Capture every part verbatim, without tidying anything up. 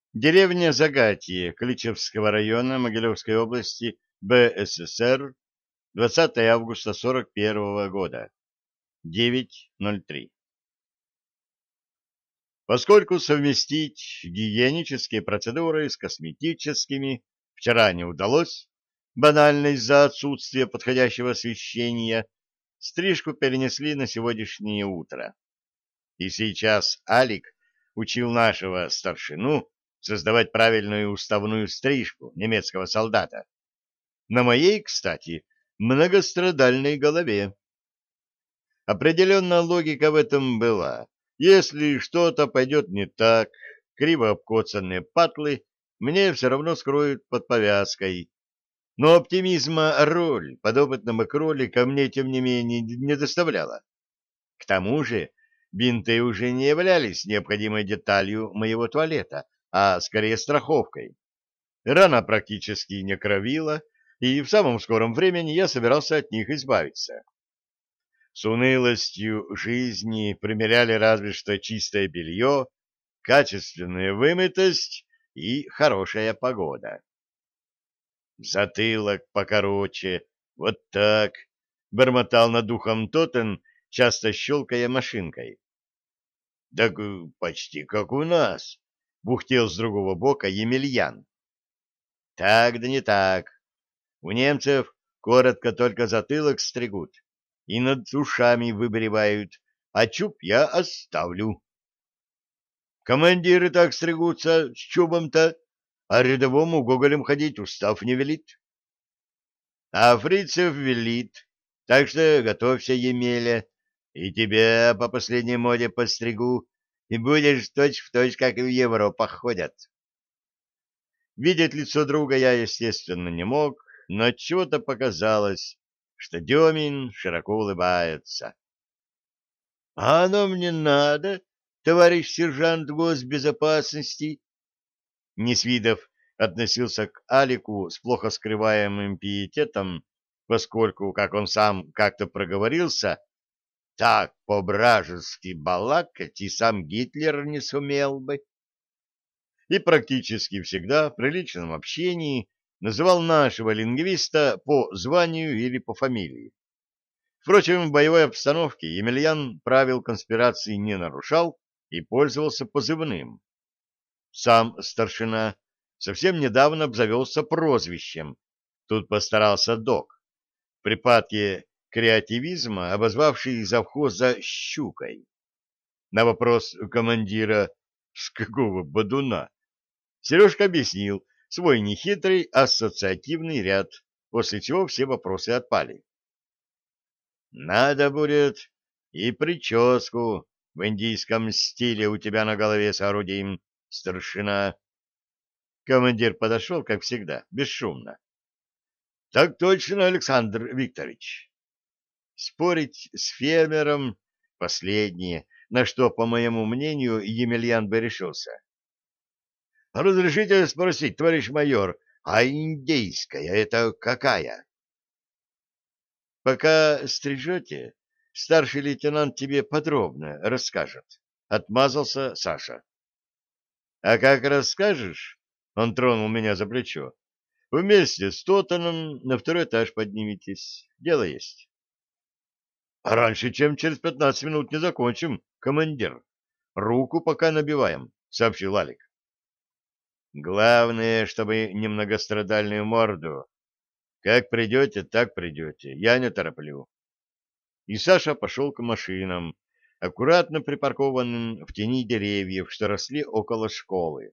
Деревня Загатье Кличевского района Могилевской области БССР, двадцатое августа сорок первого года, девять ноль три. Поскольку совместить гигиенические процедуры с косметическими вчера не удалось, банально из-за отсутствия подходящего освещения, стрижку перенесли на сегодняшнее утро. И сейчас Алик учил нашего старшину создавать правильную уставную стрижку немецкого солдата. На моей, кстати, многострадальной голове. Определенная логика в этом была. Если что-то пойдет не так, криво обкоцанные патлы мне все равно скроют под повязкой. Но оптимизма роль подопытного кролика мне, тем не менее, не доставляла. К тому же бинты уже не являлись необходимой деталью моего туалета, а скорее страховкой. Рана практически не кровила, и в самом скором времени я собирался от них избавиться. С унылостью жизни примеряли разве что чистое белье, качественная вымытость и хорошая погода. Затылок покороче, вот так, — бормотал над ухом Тотен, часто щелкая машинкой. — Так э, почти как у нас, — бухтел с другого бока Емельян. — Так да не так. У немцев коротко только затылок стригут и над ушами выбривают, а чуб я оставлю. Командиры так стригутся с чубом-то, а рядовому гоголем ходить устав не велит. А фрицев велит, так что готовься, Емеля, и тебя по последней моде постригу, и будешь точь-в-точь, как и в Европах ходят. Видеть лицо друга я, естественно, не мог, но отчего-то показалось, что Демин широко улыбается. — А оно мне надо, товарищ сержант госбезопасности? Несвидов относился к Алику с плохо скрываемым пиететом, поскольку, как он сам как-то проговорился, так по-бражески балакать и сам Гитлер не сумел бы. И практически всегда в приличном общении называл нашего лингвиста по званию или по фамилии. Впрочем, в боевой обстановке Емельян правил конспирации не нарушал и пользовался позывным. Сам старшина совсем недавно обзавелся прозвищем. Тут постарался док. В припадке креативизма, обозвавший завхоза «щукой». На вопрос командира «С какого бодуна?» Сережка объяснил свой нехитрый ассоциативный ряд, после чего все вопросы отпали. «Надо будет и прическу в индийском стиле у тебя на голове соорудим, старшина». Командир подошел, как всегда, бесшумно. — Так точно, Александр Викторович. Спорить с фермером — последнее, на что, по моему мнению, Емельян бы решился. — Разрешите спросить, товарищ майор, а индейская это какая? — Пока стрижете, старший лейтенант тебе подробно расскажет, — отмазался Саша. — А как расскажешь? — он тронул меня за плечо. — Вместе с Тотаном на второй этаж подниметесь. Дело есть. — А раньше, чем через пятнадцать минут не закончим, командир. Руку пока набиваем, — сообщил Алик. — Главное, чтобы не многострадальную морду. Как придете, так придете. Я не тороплю. И Саша пошел к машинам, аккуратно припаркованным в тени деревьев, что росли около школы.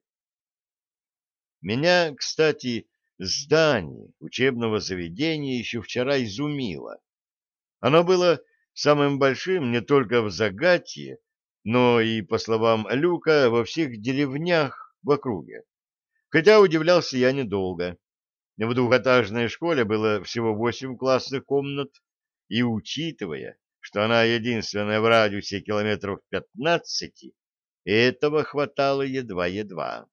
Меня, кстати, здание учебного заведения еще вчера изумило. Оно было самым большим не только в Загатье, но и, по словам Люка, во всех деревнях в округе. Хотя удивлялся я недолго. В двухэтажной школе было всего восемь классных комнат, и, учитывая, что она единственная в радиусе километров пятнадцати, этого хватало едва-едва.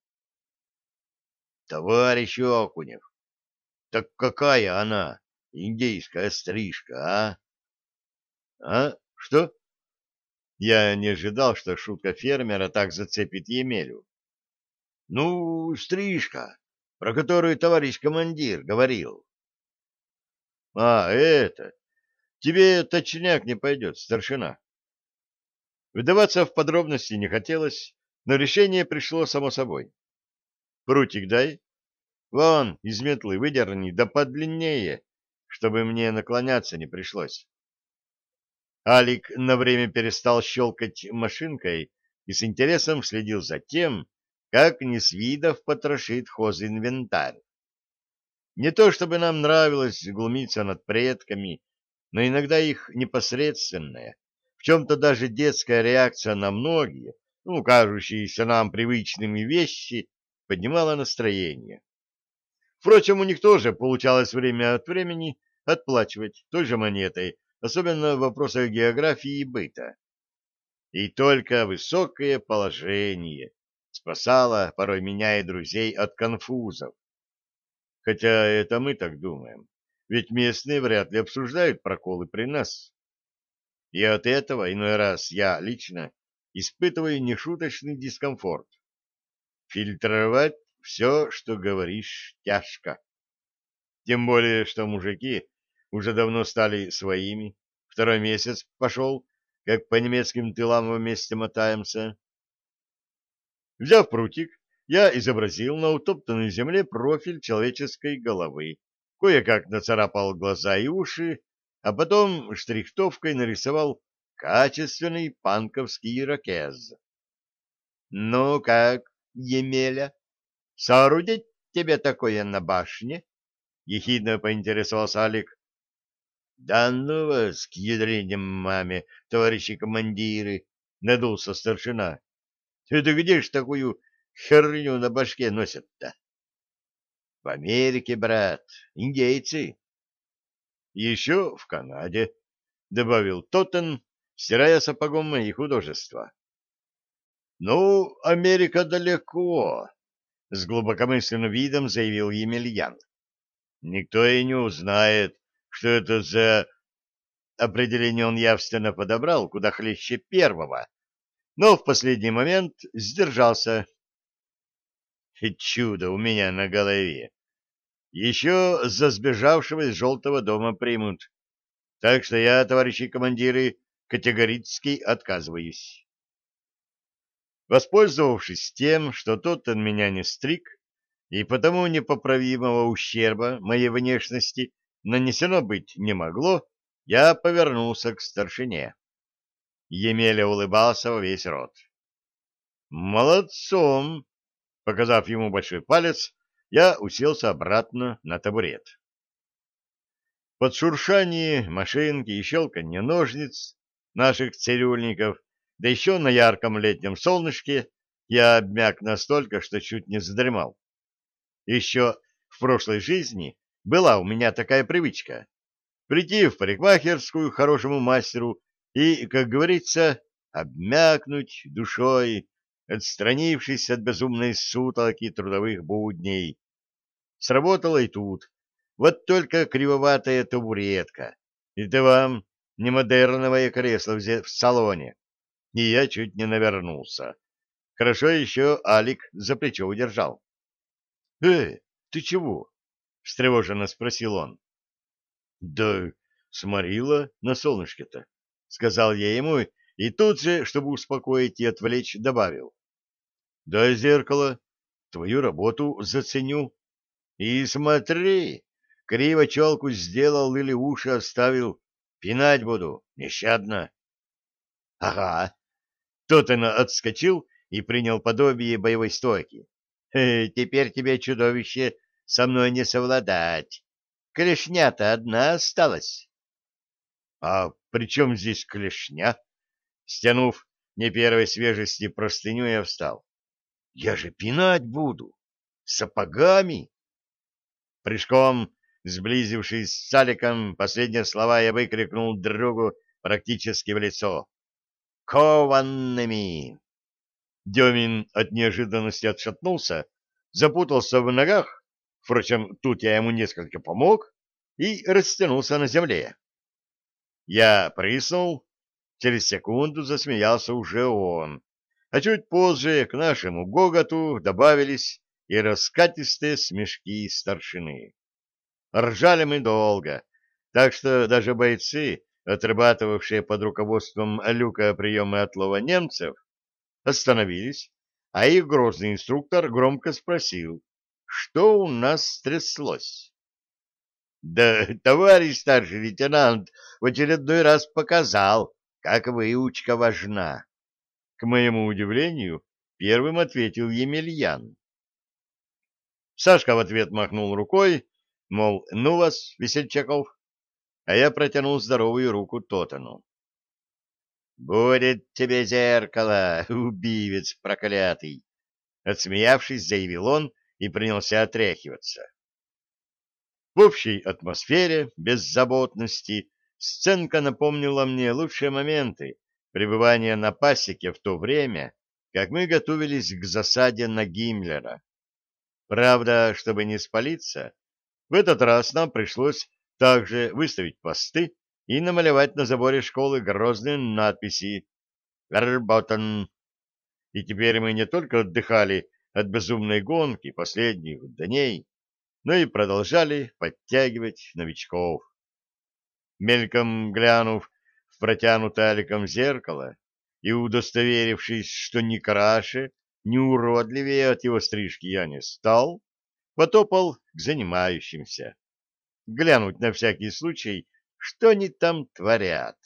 Товарищ Окунев, так какая она, индейская стрижка, а? А? Что? Я не ожидал, что шутка фермера так зацепит Емелю. Ну, стрижка, про которую товарищ командир говорил. А, это... Тебе точняк не пойдет, старшина. Вдаваться в подробности не хотелось, но решение пришло само собой. Прутик дай. Вон, из метлы выдерни, да подлиннее, чтобы мне наклоняться не пришлось. Алик на время перестал щелкать машинкой и с интересом следил за тем, как Несвидов потрошит хозинвентарь. Не то чтобы нам нравилось глумиться над предками, но иногда их непосредственная, в чем-то даже детская реакция на многие, ну, кажущиеся нам привычными вещи, поднимала настроение. Впрочем, у них тоже получалось время от времени отплачивать той же монетой, особенно в вопросах географии и быта. И только высокое положение спасало порой меня и друзей от конфузов. Хотя это мы так думаем, ведь местные вряд ли обсуждают проколы при нас. И от этого иной раз я лично испытываю нешуточный дискомфорт. Фильтровать все, что говоришь, тяжко. Тем более, что мужики уже давно стали своими. Второй месяц пошел, как по немецким тылам вместе мотаемся. Взяв прутик, я изобразил на утоптанной земле профиль человеческой головы, кое-как нацарапал глаза и уши, а потом штрихтовкой нарисовал качественный панковский ирокез. — Ну как, Емеля, соорудить тебе такое на башне? — ехидно поинтересовался Алик. — Да ну вас, к ядрене маме, товарищи командиры! — надулся старшина. — Это где ж такую херню на башке носят-то? — В Америке, брат, индейцы. — Еще в Канаде, — добавил Тоттен, стирая сапогом мои художества. — Ну, Америка далеко, — с глубокомысленным видом заявил Емельян. — Никто и не узнает, что это за... Определение он явственно подобрал, куда хлеще первого, но в последний момент сдержался. И чудо у меня на голове. Еще за сбежавшего из желтого дома примут. Так что я, товарищи командиры, категорически отказываюсь. Воспользовавшись тем, что тот он меня не стриг, и потому непоправимого ущерба моей внешности нанесено быть не могло, я повернулся к старшине. Емеля улыбался во весь рот. «Молодцом!» Показав ему большой палец, я уселся обратно на табурет. Под шуршание машинки и щелканье ножниц наших цирюльников, да еще на ярком летнем солнышке, я обмяк настолько, что чуть не задремал. Еще в прошлой жизни была у меня такая привычка — прийти в парикмахерскую к хорошему мастеру и, как говорится, обмякнуть душой, отстранившись от безумной сутолоки трудовых будней. Сработало и тут. Вот только кривоватая табуретка. Это вам не модерновое кресло в салоне. И я чуть не навернулся. Хорошо еще Алик за плечо удержал. — Э, ты чего? — встревоженно спросил он. — Да сморила на солнышке-то, — сказал я ему, и тут же, чтобы успокоить и отвлечь, добавил. — Дай зеркало, твою работу заценю. И смотри, криво челку сделал или уши оставил, пинать буду, нещадно. — Ага. Тот он отскочил и принял подобие боевой стойки. Э, теперь тебе, чудовище, со мной не совладать. Клешня-то одна осталась. — А при чем здесь клешня? Стянув не первой свежести простыню, я встал. — Я же пинать буду. Сапогами. Прыжком, сблизившись с Аликом, последние слова я выкрикнул другу практически в лицо. «Кованными!» Демин от неожиданности отшатнулся, запутался в ногах, впрочем, тут я ему несколько помог, и растянулся на земле. Я прыснул, через секунду засмеялся уже он, А чуть позже к нашему гоготу добавились и раскатистые смешки старшины. Ржали мы долго, так что даже бойцы, отрабатывавшие под руководством Люка приемы отлова немцев, остановились, а их грозный инструктор громко спросил, что у нас стряслось. Да, товарищ старший лейтенант в очередной раз показал, как выучка важна. К моему удивлению, первым ответил Емельян. Сашка в ответ махнул рукой, мол, ну вас, Весельчаков, а я протянул здоровую руку Тотану. «Будет тебе зеркало, убивец проклятый!» Отсмеявшись, заявил он и принялся отряхиваться. В общей атмосфере беззаботности сценка напомнила мне лучшие моменты пребывания на пасеке в то время, как мы готовились к засаде на Гиммлера. Правда, чтобы не спалиться, в этот раз нам пришлось также выставить посты и намалевать на заборе школы грозные надписи «Верботен». И теперь мы не только отдыхали от безумной гонки последних дней, но и продолжали подтягивать новичков. Мельком глянув в протянутое Аликом зеркало и удостоверившись, что ни краше, ни уродливее от его стрижки я не стал, потопал к занимающимся. Глянуть на всякий случай, что они там творят.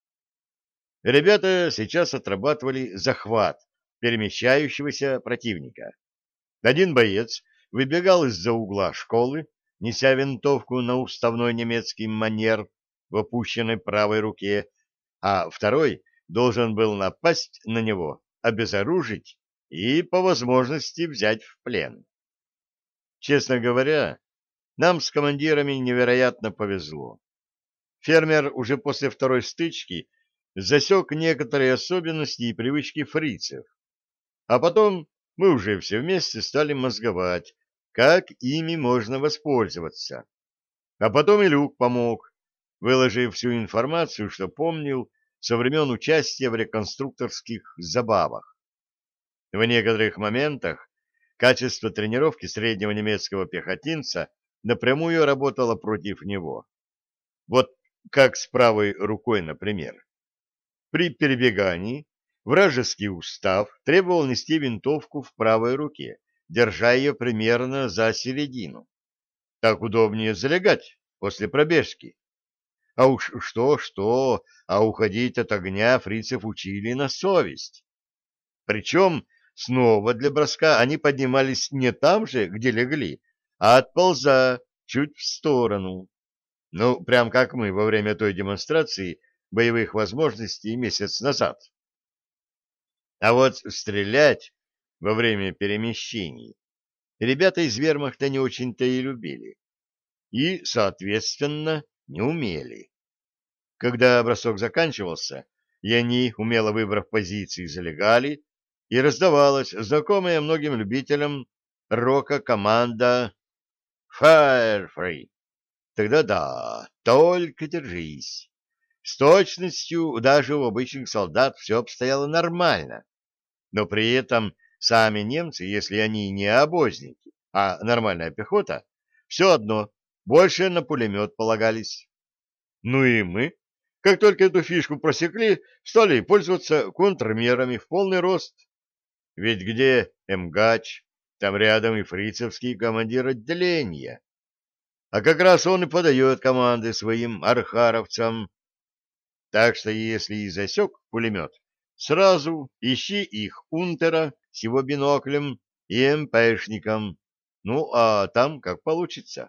Ребята сейчас отрабатывали захват перемещающегося противника. Один боец выбегал из-за угла школы, неся винтовку на уставной немецкий манер в опущенной правой руке, а второй должен был напасть на него, обезоружить и, по возможности, взять в плен. Честно говоря, нам с командирами невероятно повезло. Фермер уже после второй стычки засек некоторые особенности и привычки фрицев, а потом мы уже все вместе стали мозговать, как ими можно воспользоваться. А потом и Люк помог, выложив всю информацию, что помнил со времен участия в реконструкторских забавах. В некоторых моментах качество тренировки среднего немецкого пехотинца напрямую работало против него. Вот как с правой рукой, например. При перебегании вражеский устав требовал нести винтовку в правой руке, держа ее примерно за середину. Так удобнее залегать после пробежки. А уж что-что, а уходить от огня фрицев учили на совесть. Причем снова для броска они поднимались не там же, где легли, а отполза чуть в сторону. Ну, прям как мы во время той демонстрации боевых возможностей месяц назад. А вот стрелять во время перемещений ребята из вермахта не очень-то и любили. И, соответственно, не умели. Когда бросок заканчивался, и они, умело выбрав позиции, залегали, и раздавалась знакомая многим любителям рока команда «Fire Free». Тогда да, только держись. С точностью даже у обычных солдат все обстояло нормально, но при этом сами немцы, если они не обозники, а нормальная пехота, все одно больше на пулемет полагались. Ну и мы, как только эту фишку просекли, стали пользоваться контрмерами в полный рост. Ведь где МГАЧ, там рядом и фрицевский командир отделения. А как раз он и подает команды своим архаровцам. Так что если и засек пулемет, сразу ищи их унтера с его биноклем и МПшником. Ну, а там как получится.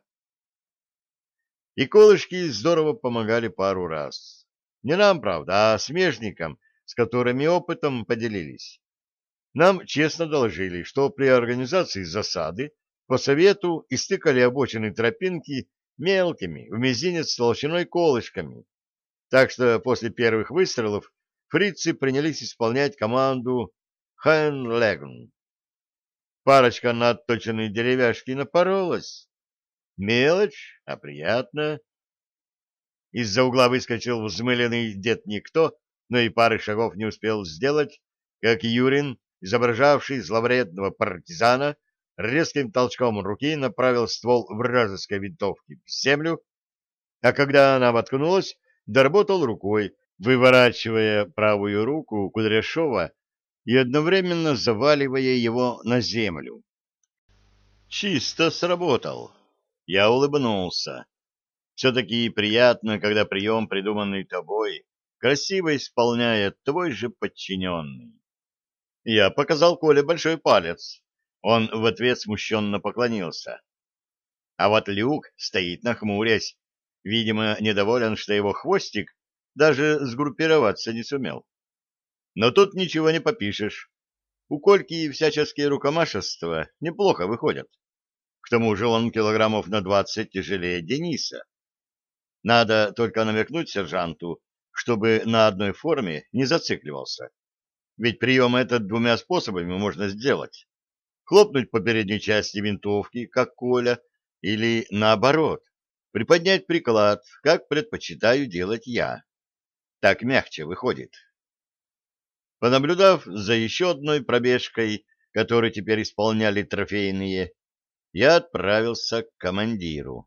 И колышки здорово помогали пару раз. Не нам, правда, а смежникам, с которыми опытом поделились. Нам честно доложили, что при организации засады по совету истыкали обочины тропинки мелкими, в мизинец толщиной колышками. Так что после первых выстрелов фрицы принялись исполнять команду «Хэнлэгн». Парочка на отточенные деревяшки напоролась. Мелочь, а приятно. Из-за угла выскочил взмыленный дед Никто, но и пары шагов не успел сделать, как Юрин изображавший зловредного партизана, резким толчком руки направил ствол вражеской винтовки в землю, а когда она воткнулась, доработал рукой, выворачивая правую руку Кудряшова и одновременно заваливая его на землю. Чисто сработал. Я улыбнулся. Все-таки приятно, когда прием, придуманный тобой, красиво исполняет твой же подчиненный. Я показал Коле большой палец. Он в ответ смущенно поклонился. А вот Люк стоит нахмурясь, видимо, недоволен, что его хвостик даже сгруппироваться не сумел. Но тут ничего не попишешь. У Кольки всяческие рукомашества неплохо выходят. К тому же он килограммов на двадцать тяжелее Дениса. Надо только намекнуть сержанту, чтобы на одной форме не зацикливался. Ведь прием этот двумя способами можно сделать. Хлопнуть по передней части винтовки, как Коля, или наоборот, приподнять приклад, как предпочитаю делать я. Так мягче выходит. Понаблюдав за еще одной пробежкой, которую теперь исполняли трофейные, я отправился к командиру.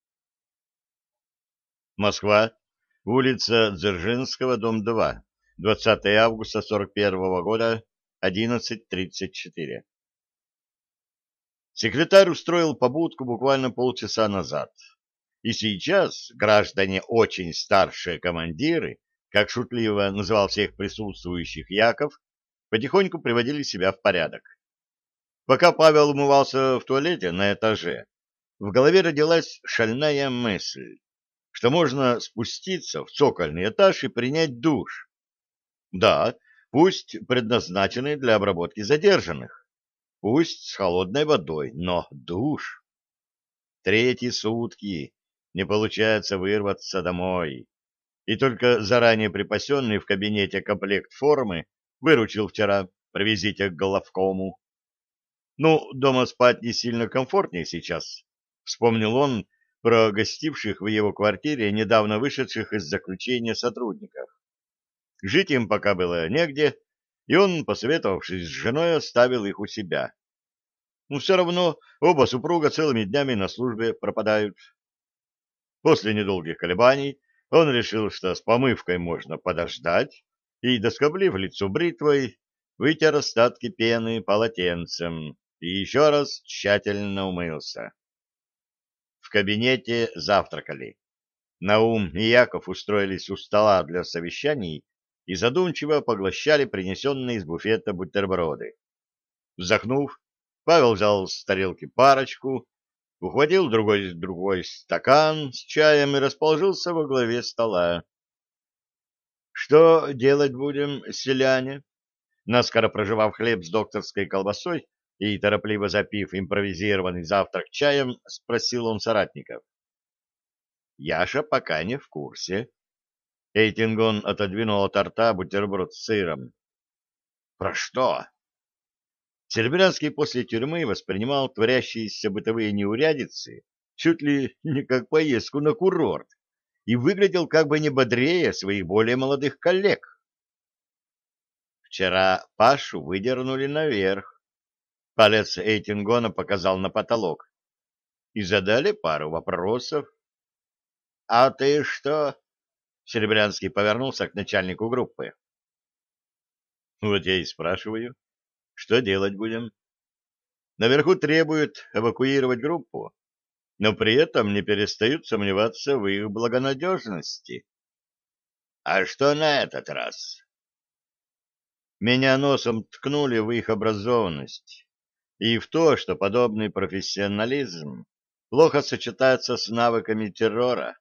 Москва, улица Дзержинского, дом два, двадцатое августа сорок первого года, одиннадцать тридцать четыре. Секретарь устроил побудку буквально полчаса назад. И сейчас граждане очень старшие командиры, как шутливо называл всех присутствующих Яков, потихоньку приводили себя в порядок. Пока Павел умывался в туалете на этаже, в голове родилась шальная мысль, что можно спуститься в цокольный этаж и принять душ. Да, пусть предназначенный для обработки задержанных. Пусть с холодной водой, но душ. Третьи сутки не получается вырваться домой. И только заранее припасенный в кабинете комплект формы выручил вчера, привезите к главкому. Ну, дома спать не сильно комфортнее сейчас. Вспомнил он про гостивших в его квартире недавно вышедших из заключения сотрудников. Жить им пока было негде, и он, посоветовавшись с женой, оставил их у себя. Но все равно оба супруга целыми днями на службе пропадают. После недолгих колебаний он решил, что с помывкой можно подождать, и, доскоблив лицо бритвой, вытер остатки пены полотенцем и еще раз тщательно умылся. В кабинете завтракали. Наум и Яков устроились у стола для совещаний и задумчиво поглощали принесенные из буфета бутерброды. Вздохнув, Павел взял с тарелки парочку, ухватил другой другой стакан с чаем и расположился во главе стола. — Что делать будем, селяне? Наскоро прожевав хлеб с докторской колбасой и торопливо запив импровизированный завтрак чаем, спросил он соратников. Яша пока не в курсе. Эйтингон отодвинул от рта бутерброд с сыром. — Про что? Серебрянский после тюрьмы воспринимал творящиеся бытовые неурядицы чуть ли не как поездку на курорт и выглядел как бы не бодрее своих более молодых коллег. Вчера Пашу выдернули наверх. Палец Эйтингона показал на потолок. И задали пару вопросов. — А ты что? — Серебрянский повернулся к начальнику группы. — Вот я и спрашиваю. Что делать будем? Наверху требуют эвакуировать группу, но при этом не перестают сомневаться в их благонадежности. А что на этот раз? Меня носом ткнули в их образованность и в то, что подобный профессионализм плохо сочетается с навыками террора.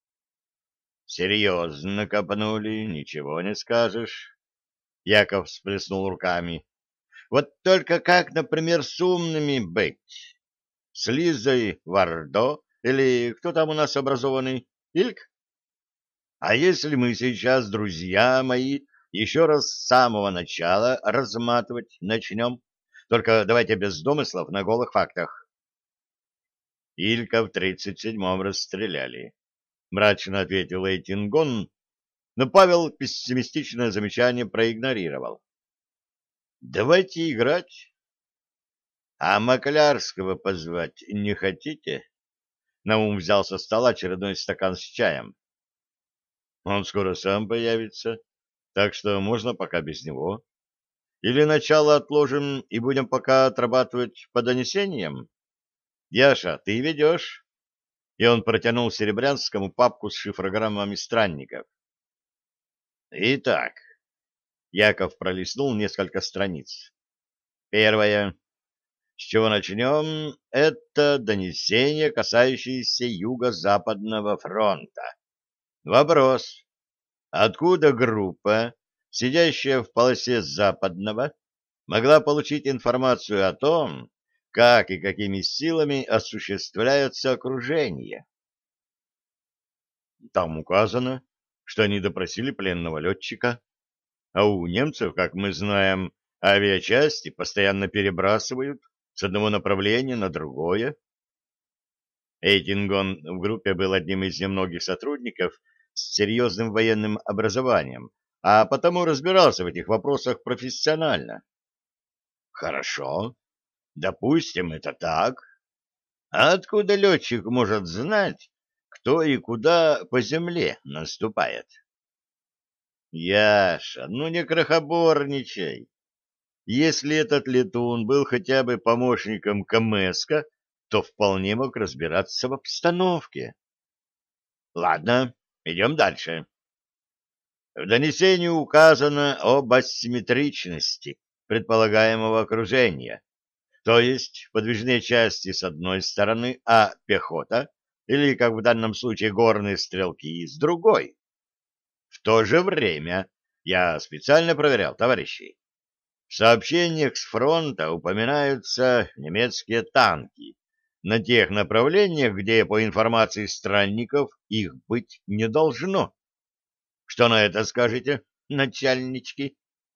Серьезно копнули, ничего не скажешь. Яков всплеснул руками. Вот только как, например, с умными быть? С Лизой Вардо или кто там у нас образованный? Ильк? А если мы сейчас, друзья мои, еще раз с самого начала разматывать начнем? Только давайте без домыслов на голых фактах. Илька в тридцать седьмом расстреляли. Мрачно ответил Эйтингон, но Павел пессимистичное замечание проигнорировал. Давайте играть. А Маклярского позвать не хотите? Наум взял со стола очередной стакан с чаем. Он скоро сам появится, так что можно пока без него. Или начало отложим и будем пока отрабатывать по донесениям? Яша, ты ведешь? И он протянул Серебрянскому папку с шифрограммами странников. Итак, Яков пролистнул несколько страниц. Первое. С чего начнем? Это донесение, касающееся Юго-Западного фронта. Вопрос. Откуда группа, сидящая в полосе Западного, могла получить информацию о том, как и какими силами осуществляется окружение? Там указано, что они допросили пленного летчика, а у немцев, как мы знаем, авиачасти постоянно перебрасывают с одного направления на другое. Эйтингон в группе был одним из немногих сотрудников с серьезным военным образованием, а потому разбирался в этих вопросах профессионально. Хорошо, допустим, это так. А откуда летчик может знать, кто и куда по земле наступает? Яша, ну не крохоборничай. Если этот летун был хотя бы помощником Камэска, то вполне мог разбираться в обстановке. Ладно, идем дальше. В донесении указано об асимметричности предполагаемого окружения, то есть подвижные части с одной стороны, а пехота, или, как в данном случае, горные стрелки, с другой. В то же время я специально проверял, товарищи. В сообщениях с фронта упоминаются немецкие танки на тех направлениях, где, по информации странников, их быть не должно. Что на это скажете, начальнички?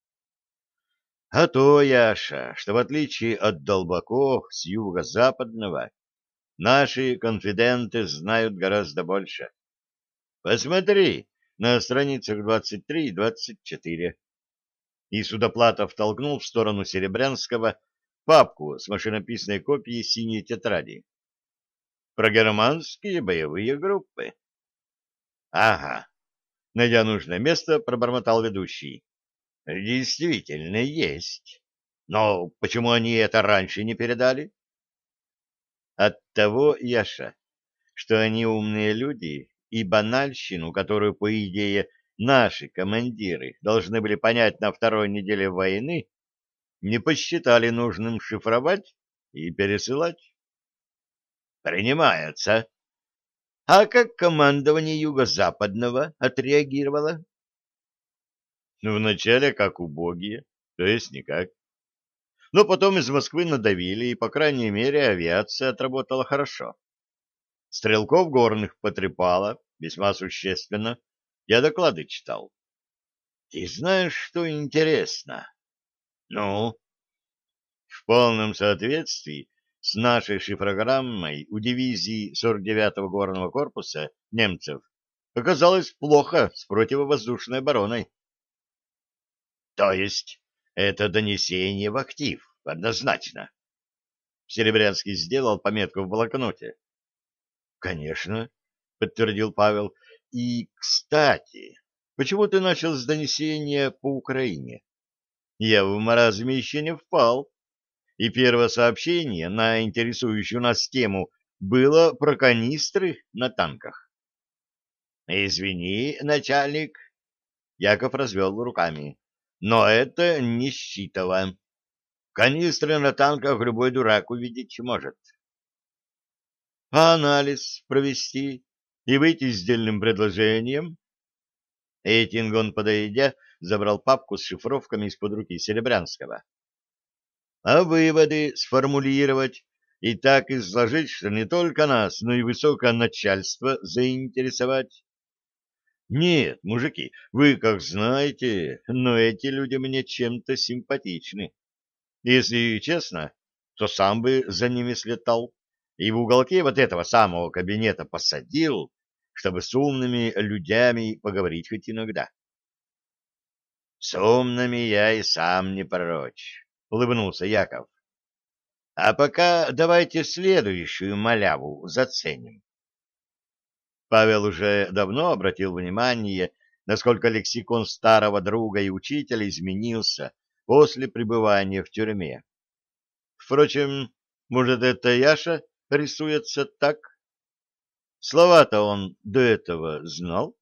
А то, Яша, что в отличие от долбаков с юго-западного, наши конфиденты знают гораздо больше. Посмотри на страницах двадцать три и двадцать четыре. И Судоплатов толкнул в сторону Серебрянского папку с машинописной копией синей тетради. Про германские боевые группы. Ага. Найдя нужное место, пробормотал ведущий. Действительно есть. Но почему они это раньше не передали? Оттого, Яша, что они умные люди, и банальщину, которую, по идее, наши командиры должны были понять на второй неделе войны, не посчитали нужным шифровать и пересылать. Принимается. А как командование Юго-Западного отреагировало? Вначале как убогие, то есть никак. Но потом из Москвы надавили, и, по крайней мере, авиация отработала хорошо. Стрелков горных потрепало, весьма существенно. Я доклады читал. И знаешь, что интересно? Ну, в полном соответствии с нашей шифрограммой у дивизии сорок девятого горного корпуса немцев оказалось плохо с противовоздушной обороной. То есть это донесение в актив, однозначно. Серебрянский сделал пометку в блокноте. Конечно, подтвердил Павел. И, кстати, почему ты начал с донесения по Украине? Я в маразме еще не впал. И первое сообщение на интересующую нас тему было про канистры на танках. Извини, начальник, Яков развел руками, но это не считово. Канистры на танках любой дурак увидеть может. А анализ провести и выйти с дельным предложением? Эйтингон, подойдя, забрал папку с шифровками из-под руки Серебрянского. А выводы сформулировать и так изложить, что не только нас, но и высокое начальство заинтересовать. Нет, мужики, вы как знаете, но эти люди мне чем-то симпатичны. Если честно, то сам бы за ними слетал и в уголке вот этого самого кабинета посадил, чтобы с умными людьми поговорить хоть иногда. С умными я и сам не прочь, — улыбнулся Яков. А пока давайте следующую маляву заценим. Павел уже давно обратил внимание, насколько лексикон старого друга и учителя изменился после пребывания в тюрьме. Впрочем, может, это Яша рисуется так? Слова-то он до этого знал.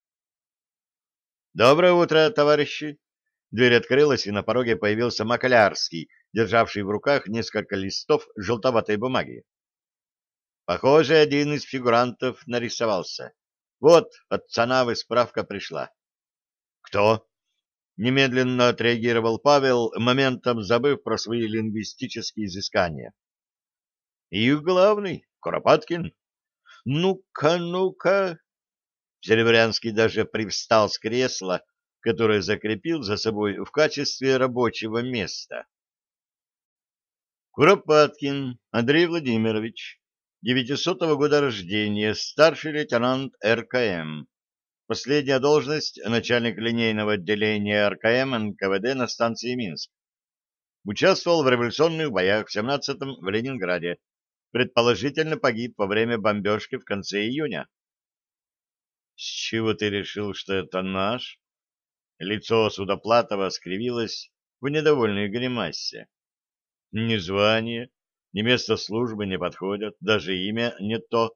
«Доброе утро, товарищи!» Дверь открылась, и на пороге появился Маклярский, державший в руках несколько листов желтоватой бумаги. Похоже, один из фигурантов нарисовался. Вот, от Цанавы справка пришла. «Кто?» — немедленно отреагировал Павел, моментом забыв про свои лингвистические изыскания. «Их главный, Куропаткин. Ну-ка, ну-ка!» Серебрянский даже привстал с кресла, которое закрепил за собой в качестве рабочего места. Куропаткин Андрей Владимирович, девятисотого года рождения, старший лейтенант эр ка эм. Последняя должность — начальник линейного отделения эр ка эм эн ка вэ дэ на станции Минск. Участвовал в революционных боях в семнадцатом в Ленинграде. Предположительно погиб во время бомбежки в конце июня. — С чего ты решил, что это наш? Лицо Судоплатова скривилось в недовольной гримасе. — Ни звание, ни место службы не подходят, даже имя не то.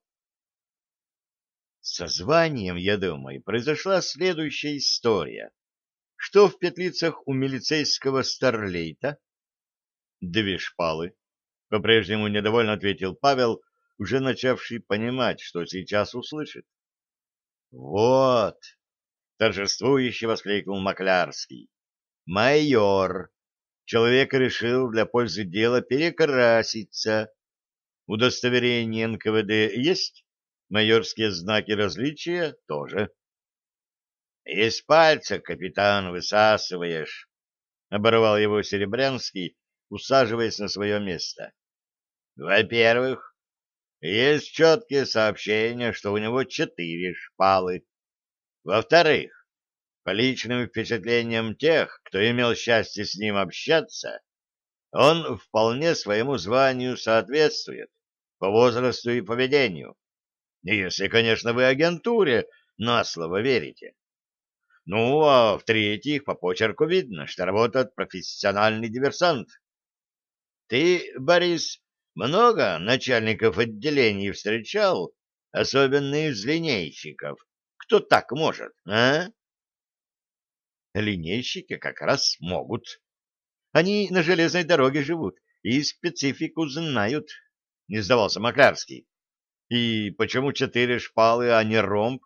Со званием, я думаю, произошла следующая история. Что в петлицах у милицейского старлейта? Две шпалы. По-прежнему недовольно ответил Павел, уже начавший понимать, что сейчас услышит. Вот! Торжествующе воскликнул Маклярский. Майор! Человек решил для пользы дела перекраситься. Удостоверение эн ка вэ дэ есть? Майорские знаки различия тоже. Из пальца, капитан, высасываешь, — оборвал его Серебрянский, усаживаясь на свое место. Во-первых, есть четкие сообщения, что у него четыре шпалы. Во-вторых, по личным впечатлениям тех, кто имел счастье с ним общаться, он вполне своему званию соответствует по возрасту и поведению. Если, конечно, вы агентуре на слово верите. Ну, а в-третьих, по почерку видно, что работает профессиональный диверсант. Ты, Борис, много начальников отделений встречал, особенно из линейщиков? Кто так может, а? Линейщики как раз могут. Они на железной дороге живут и специфику знают, — не сдавался Маклярский. И почему четыре шпалы, а не ромб?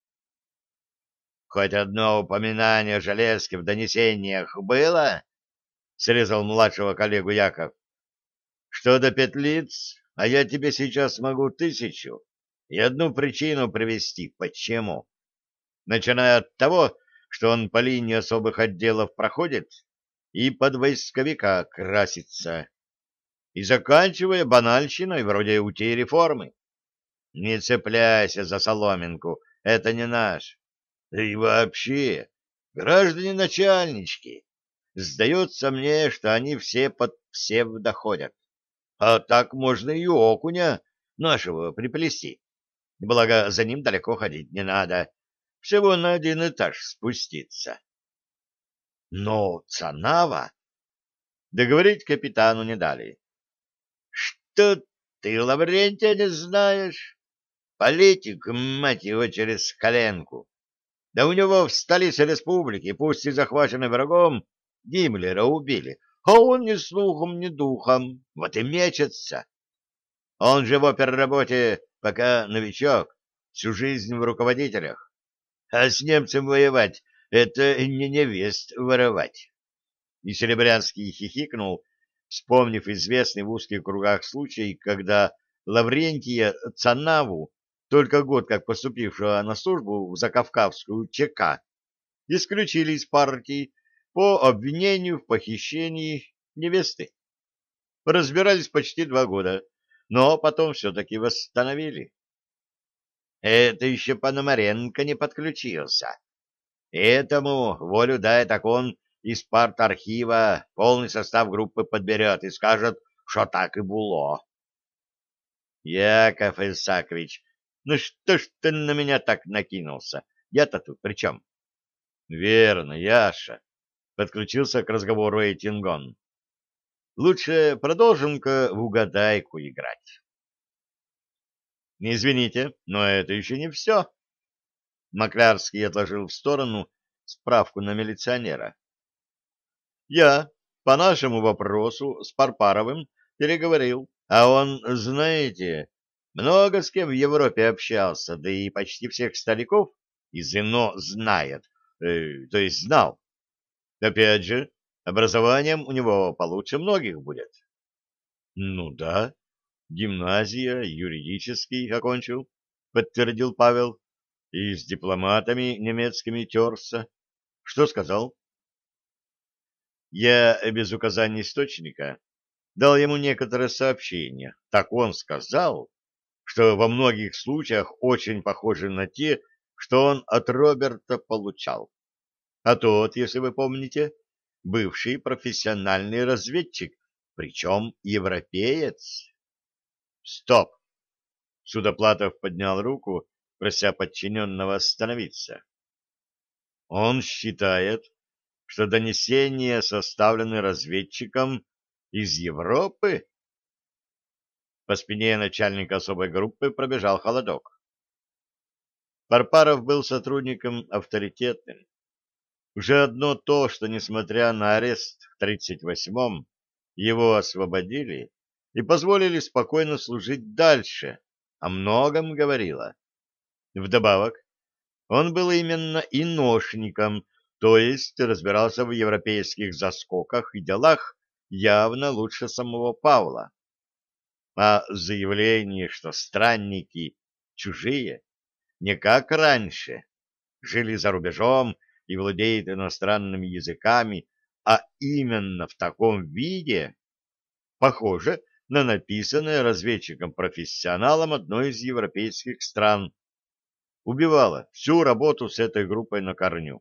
Хоть одно упоминание о железке в донесениях было? — срезал младшего коллегу Яков. Что до петлиц, а я тебе сейчас могу тысячу и одну причину привести, почему. Начиная от того, что он по линии особых отделов проходит и под войсковика красится, и заканчивая банальщиной вроде утей реформы. Не цепляйся за соломинку, это не наш. Да и вообще, граждане-начальнички, сдается мне, что они все под псевдо ходят. А так можно и окуня нашего приплести. Благо, за ним далеко ходить не надо. Всего на один этаж спуститься. Но Цанава... Договорить капитану не дали. Что ты, Лаврентия, не знаешь? Политик, мать его, через коленку. Да у него в столице республики, пусть и захваченный врагом, Гиммлера убили, а он ни слухом, ни духом, вот и мечется. Он же в оперработе пока новичок, всю жизнь в руководителях. А с немцем воевать — это не невест воровать. И Серебрянский хихикнул, вспомнив известный в узких кругах случай, когда Лаврентия Цанаву, только год как поступившего на службу в Закавказскую ЧК, исключили из партии по обвинению в похищении невесты. Разбирались почти два года, но потом все-таки восстановили. Это еще Пономаренко не подключился. Этому волю дай, так он из парт-архива полный состав группы подберет и скажет, что так и было. Яков Исакович, ну что ж ты на меня так накинулся? Я-то тут при чем? Верно, Яша, подключился к разговору Эйтингон. Лучше продолжим-ка в угадайку играть. Не извините, но это еще не все. Маклярский отложил в сторону справку на милиционера. Я по нашему вопросу с Парпаровым переговорил, а он, знаете, много с кем в Европе общался, да и почти всех стариков из ИНО знает, э, то есть знал. Опять же, образованием у него получше многих будет. Ну да, гимназия, юридический окончил, подтвердил Павел, и с дипломатами немецкими терся. Что сказал? Я без указания источника дал ему некоторые сообщения. Так он сказал, что во многих случаях очень похожи на те, что он от Роберта получал. А тот, если вы помните, бывший профессиональный разведчик, причем европеец. Стоп! Судоплатов поднял руку, прося подчиненного остановиться. Он считает, что донесения составлены разведчиком из Европы? По спине начальника особой группы пробежал холодок. Парпаров был сотрудником авторитетным. Уже одно то, что, несмотря на арест в тридцать восьмом, его освободили и позволили спокойно служить дальше, о многом говорило. Вдобавок, он был именно иношником, то есть разбирался в европейских заскоках и делах явно лучше самого Павла. А заявление, что странники чужие, не как раньше, жили за рубежом и владеют иностранными языками, а именно в таком виде, похоже на написанное разведчиком-профессионалом одной из европейских стран, убивало всю работу с этой группой на корню.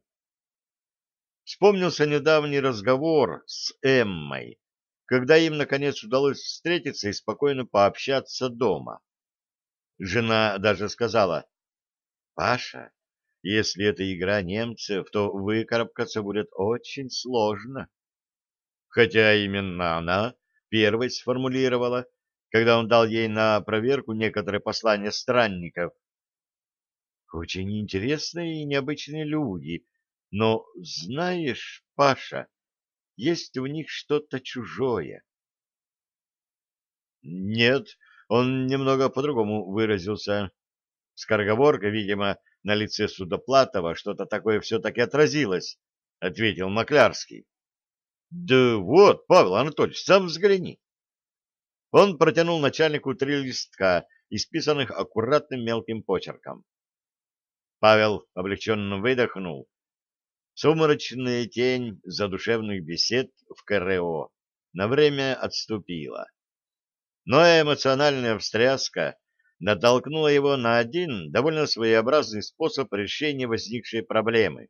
Вспомнился недавний разговор с Эммой, когда им, наконец, удалось встретиться и спокойно пообщаться дома. Жена даже сказала: «Паша, если это игра немцев, то выкарабкаться будет очень сложно». Хотя именно она первой сформулировала, когда он дал ей на проверку некоторые послания странников. Очень интересные и необычные люди, но, знаешь, Паша, есть в них что-то чужое. Нет, он немного по-другому выразился. Скороговорка, видимо, на лице Судоплатова что-то такое все-таки отразилось, — ответил Маклярский. — Да вот, Павел Анатольевич, сам взгляни. Он протянул начальнику три листка, исписанных аккуратным мелким почерком. Павел облегченно выдохнул. Сумрачная тень задушевных бесед в КРО на время отступила. Но эмоциональная встряска натолкнула его на один довольно своеобразный способ решения возникшей проблемы.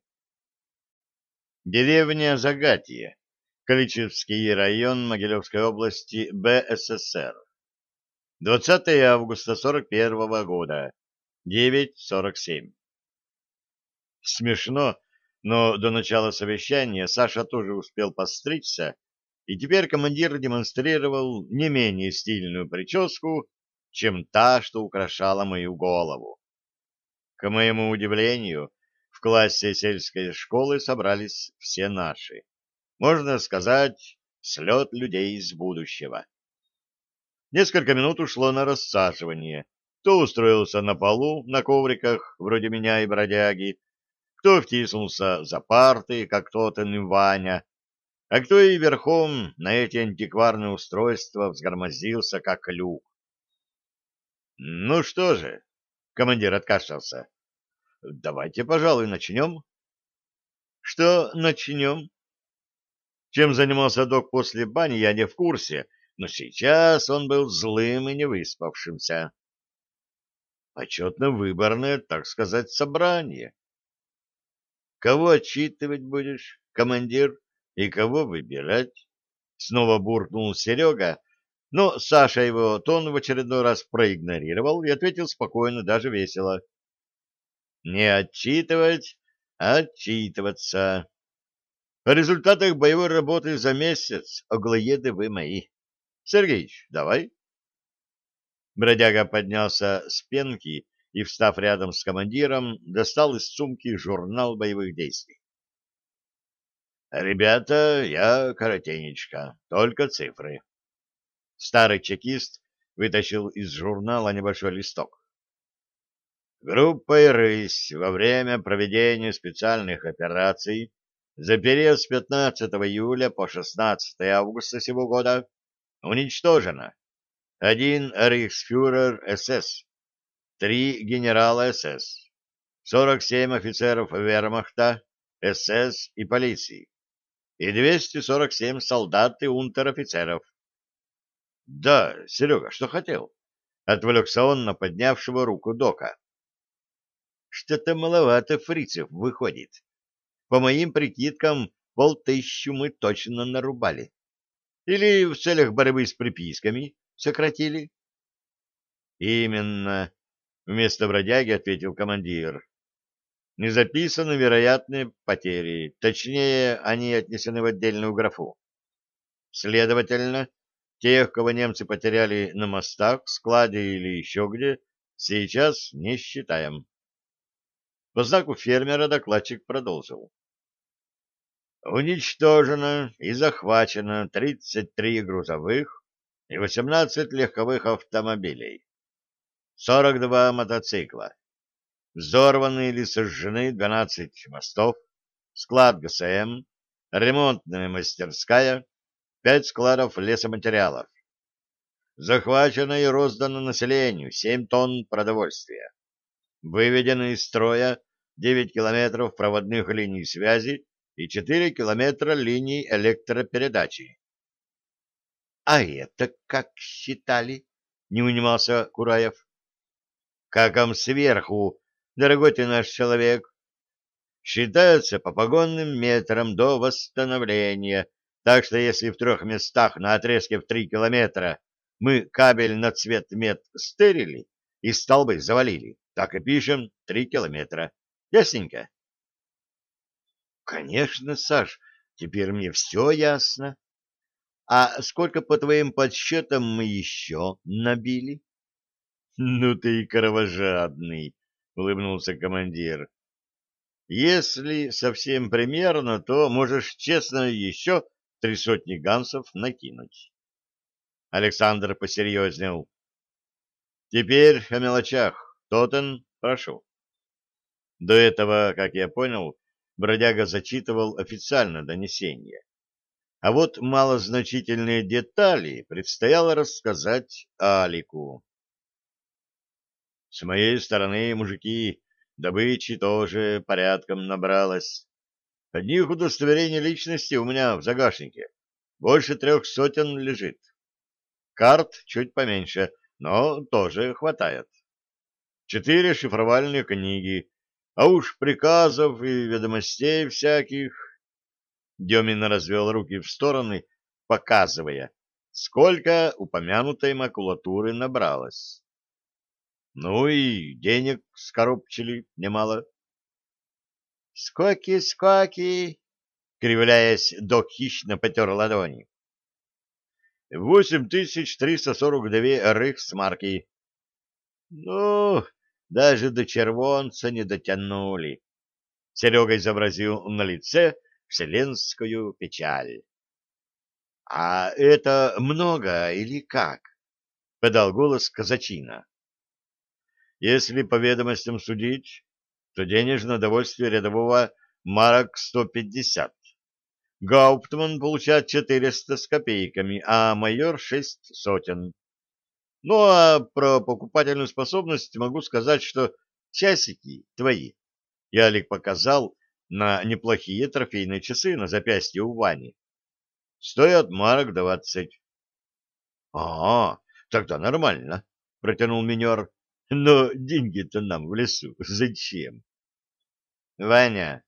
Деревня Загатье, Каличевский район Могилевской области, БССР. двадцатое августа сорок первого года, девять сорок семь. Смешно, но до начала совещания Саша тоже успел постричься, и теперь командир демонстрировал не менее стильную прическу, чем та, что украшала мою голову. К моему удивлению, в классе сельской школы собрались все наши. Можно сказать, слет людей из будущего. Несколько минут ушло на рассаживание. Кто устроился на полу, на ковриках, вроде меня и бродяги, кто втиснулся за парты, как тот и Ваня, а кто и верхом на эти антикварные устройства взгромоздился, как люк. — Ну что же, — командир откашлялся, — давайте, пожалуй, начнем. — Что начнем? Чем занимался док после бани, я не в курсе, но сейчас он был злым и невыспавшимся. — Почетно-выборное, так сказать, собрание. Кого отчитывать будешь, командир, и кого выбирать? Снова буркнул Серега, но Саша его тон в очередной раз проигнорировал и ответил спокойно, даже весело. Не отчитывать, а отчитываться. О результатах боевой работы за месяц, оглоеды вы мои. Сергеич, давай. Бродяга поднялся с пенки и, встав рядом с командиром, достал из сумки журнал боевых действий. «Ребята, я коротенечко, только цифры». Старый чекист вытащил из журнала небольшой листок. Группой «Рысь» во время проведения специальных операций за период с пятнадцатого июля по шестнадцатое августа сего года уничтожено один рейхсфюрер СС, три генерала СС, сорок семь офицеров вермахта, СС и полиции и двести сорок семь солдат и унтер-офицеров. — Да, Серега, что хотел? — отвлекся он на поднявшего руку Дока. — Что-то маловато фрицев выходит. По моим прикидкам, полтыщу мы точно нарубали. Или в целях борьбы с приписками сократили? — Именно, — вместо бродяги ответил командир. Не записаны вероятные потери, точнее, они отнесены в отдельную графу. Следовательно, тех, кого немцы потеряли на мостах, складе или еще где, сейчас не считаем. По знаку фермера докладчик продолжил. Уничтожено и захвачено тридцать три грузовых и восемнадцать легковых автомобилей, сорок два мотоцикла. Взорваны или сожжены двенадцать мостов, склад ГСМ, ремонтная мастерская, пять складов лесоматериалов. Захвачено и роздано населению семь тонн продовольствия. Выведено из строя девять километров проводных линий связи и четыре километра линий электропередачи. — А это как считали? — не унимался Кураев. — Каком сверху, дорогой ты наш человек, считается по погонным метрам до восстановления, так что если в трех местах на отрезке в три километра мы кабель на цвет мет стырили и столбы завалили, так и пишем три километра. Ясненько? — Конечно, Саш, теперь мне все ясно. А сколько, по твоим подсчетам, мы еще набили? — Ну ты и кровожадный, — улыбнулся командир. — Если совсем примерно, то можешь честно еще три сотни гансов накинуть. Александр посерьезнел. — Теперь о мелочах. Тотен, прошу. До этого, как я понял, бродяга зачитывал официальное донесение. А вот малозначительные детали предстояло рассказать Алику. С моей стороны, мужики, добычи тоже порядком набралось. Одних удостоверений личности у меня в загашнике больше трех сотен лежит. Карт чуть поменьше, но тоже хватает. Четыре шифровальные книги, а уж приказов и ведомостей всяких. Демин развел руки в стороны, показывая, сколько упомянутой макулатуры набралось. Ну и денег скоропчили немало. «Скоки, скоки!» — кривляясь, док хищно потер ладони. «Восемь тысяч триста сорок две рейхсмарки». «Ну, даже до червонца не дотянули». Серега изобразил на лице вселенскую печаль. — А это много или как? — подал голос казачина. — Если по ведомостям судить, то денежное довольствие рядового марок сто пятьдесят. Гауптман получает четыреста с копейками, а майор — шесть сотен. Ну, а про покупательную способность могу сказать, что часики твои. Ялик показал на неплохие трофейные часы на запястье у Вани. Стоят марок двадцать. — А, тогда нормально, — протянул минер. — Но деньги-то нам в лесу зачем? — Ваня,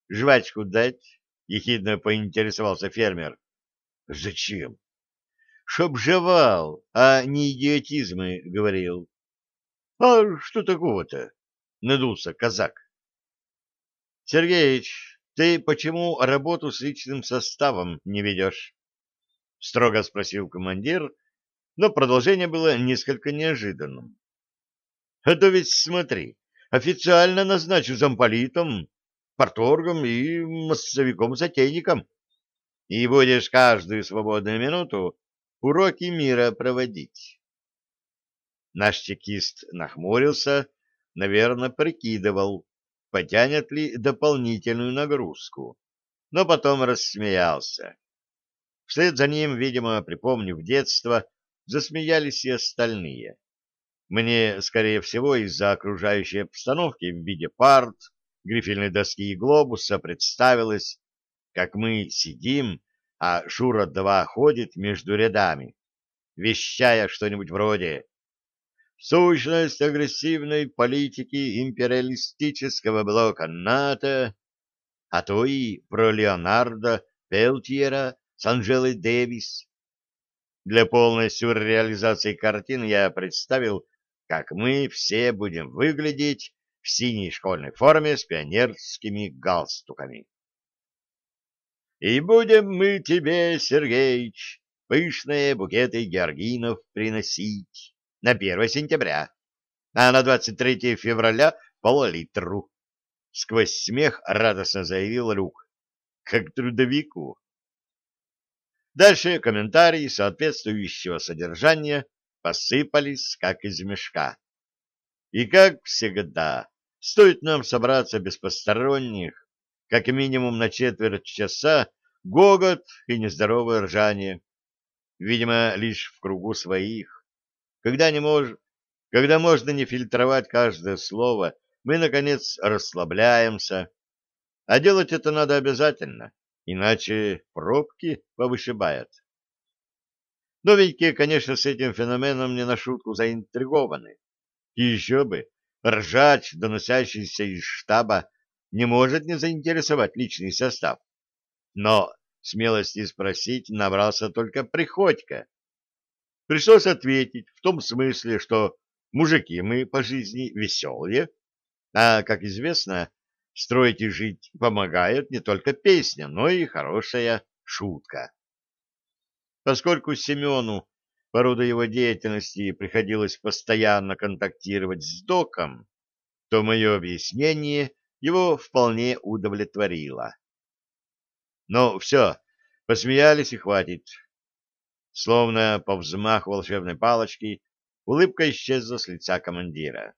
Жвачку дать? — ехидно поинтересовался фермер. — Зачем? — Чтоб жевал, а не идиотизмы говорил. — А что такого-то? — надулся казак. — Сергеич, ты почему работу с личным составом не ведешь? — строго спросил командир, но продолжение было несколько неожиданным. — А то ведь смотри, официально назначу замполитом, парторгом и массовиком-затейником, и будешь каждую свободную минуту уроки мира проводить. Наш чекист нахмурился, наверное, прикидывал, потянет ли дополнительную нагрузку, но потом рассмеялся. Вслед за ним, видимо, припомнив детство, засмеялись и остальные. Мне, скорее всего, из-за окружающей обстановки в виде парт, грифельной доски и глобуса представилось, как мы сидим, а Шура-два ходит между рядами, вещая что-нибудь вроде «Сущность агрессивной политики империалистического блока НАТО», а то и про Леонардо Пелтьера с Анжелой Дэвис. Для полной сюрреализации картин я представил, как мы все будем выглядеть в синей школьной форме с пионерскими галстуками. И будем мы тебе, Сергеич, пышные букеты георгинов приносить на первое сентября, а на двадцать третье февраля пол-литру. Сквозь смех радостно заявил Люк, как трудовику. Дальше комментарии соответствующего содержания посыпались, как из мешка. И, как всегда, стоит нам собраться без посторонних, как минимум на четверть часа, гогот и нездоровое ржание. Видимо, лишь в кругу своих. Когда не мож... Когда можно не фильтровать каждое слово, мы, наконец, расслабляемся. А делать это надо обязательно, иначе пробки повышибает. Новенькие, конечно, с этим феноменом не на шутку заинтригованы. И еще бы, ржач, доносящийся из штаба, не может не заинтересовать личный состав. Но смелости спросить набрался только Приходько. Пришлось ответить в том смысле, что мужики мы по жизни веселые, а, как известно, строить и жить помогает не только песня, но и хорошая шутка. Поскольку Семену по роду его деятельности приходилось постоянно контактировать с доком, то мое объяснение его вполне удовлетворило. Но все, посмеялись и хватит. Словно по взмаху волшебной палочки, улыбка исчезла с лица командира.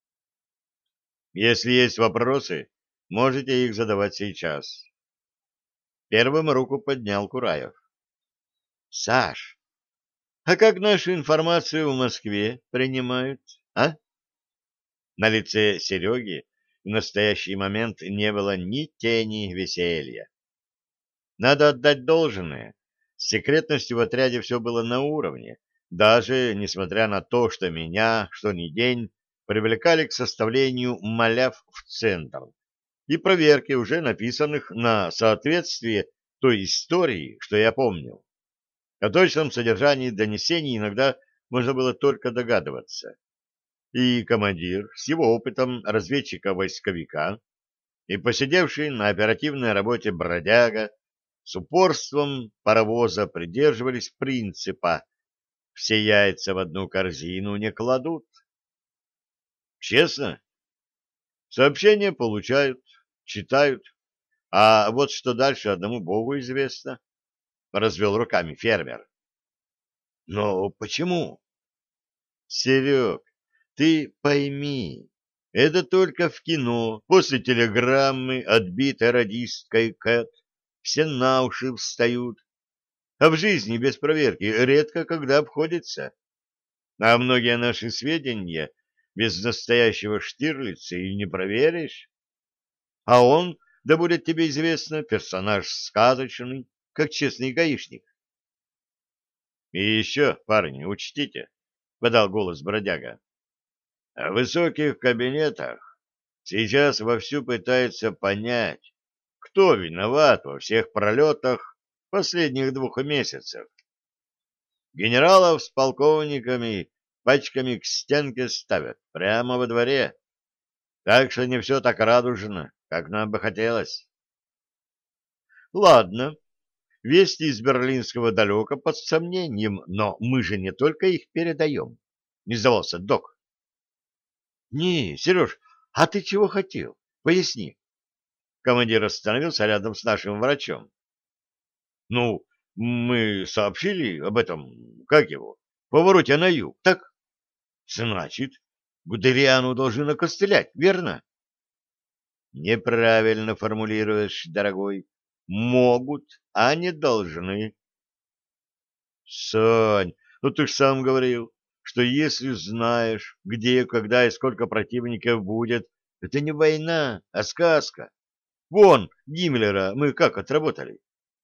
Если есть вопросы, можете их задавать сейчас. Первым руку поднял Кураев. Саш, а как нашу информацию в Москве принимают, а? На лице Сереги в настоящий момент не было ни тени веселья. Надо отдать должное. С секретностью в отряде все было на уровне, даже несмотря на то, что меня, что ни день, привлекали к составлению маляв в центр и проверке уже написанных на соответствие той истории, что я помнил. О точном содержании донесений иногда можно было только догадываться. И командир с его опытом разведчика-войсковика и посидевший на оперативной работе бродяга с упорством паровоза придерживались принципа «все яйца в одну корзину не кладут». Честно, сообщения получают, читают, а вот что дальше одному Богу известно, — развел руками фермер. Но почему? Серег, ты пойми, это только в кино, после телеграммы, отбитой радисткой Кэт, все на уши встают, а в жизни без проверки редко когда обходится. А многие наши сведения без настоящего Штирлица и не проверишь. А он, да будет тебе известно, персонаж сказочный, как честный гаишник. — И еще, парни, учтите, — подал голос бродяга, — в высоких кабинетах сейчас вовсю пытаются понять, кто виноват во всех пролетах последних двух месяцев? Генералов с полковниками пачками к стенке ставят прямо во дворе. Так что не все так радужно, как нам бы хотелось. Ладно, вести из Берлинского далеко под сомнением, но мы же не только их передаем. Не сдавался док. Не, Сереж, а ты чего хотел? Поясни. Командир остановился рядом с нашим врачом. Ну, мы сообщили об этом, как его, повороте на юг, так? Значит, Гудериану должны накостылять, верно? Неправильно формулируешь, дорогой. Могут, а не должны. Сань, ну ты ж сам говорил, что если знаешь, где, когда и сколько противников будет, это не война, а сказка. Вон, Гиммлера мы как отработали?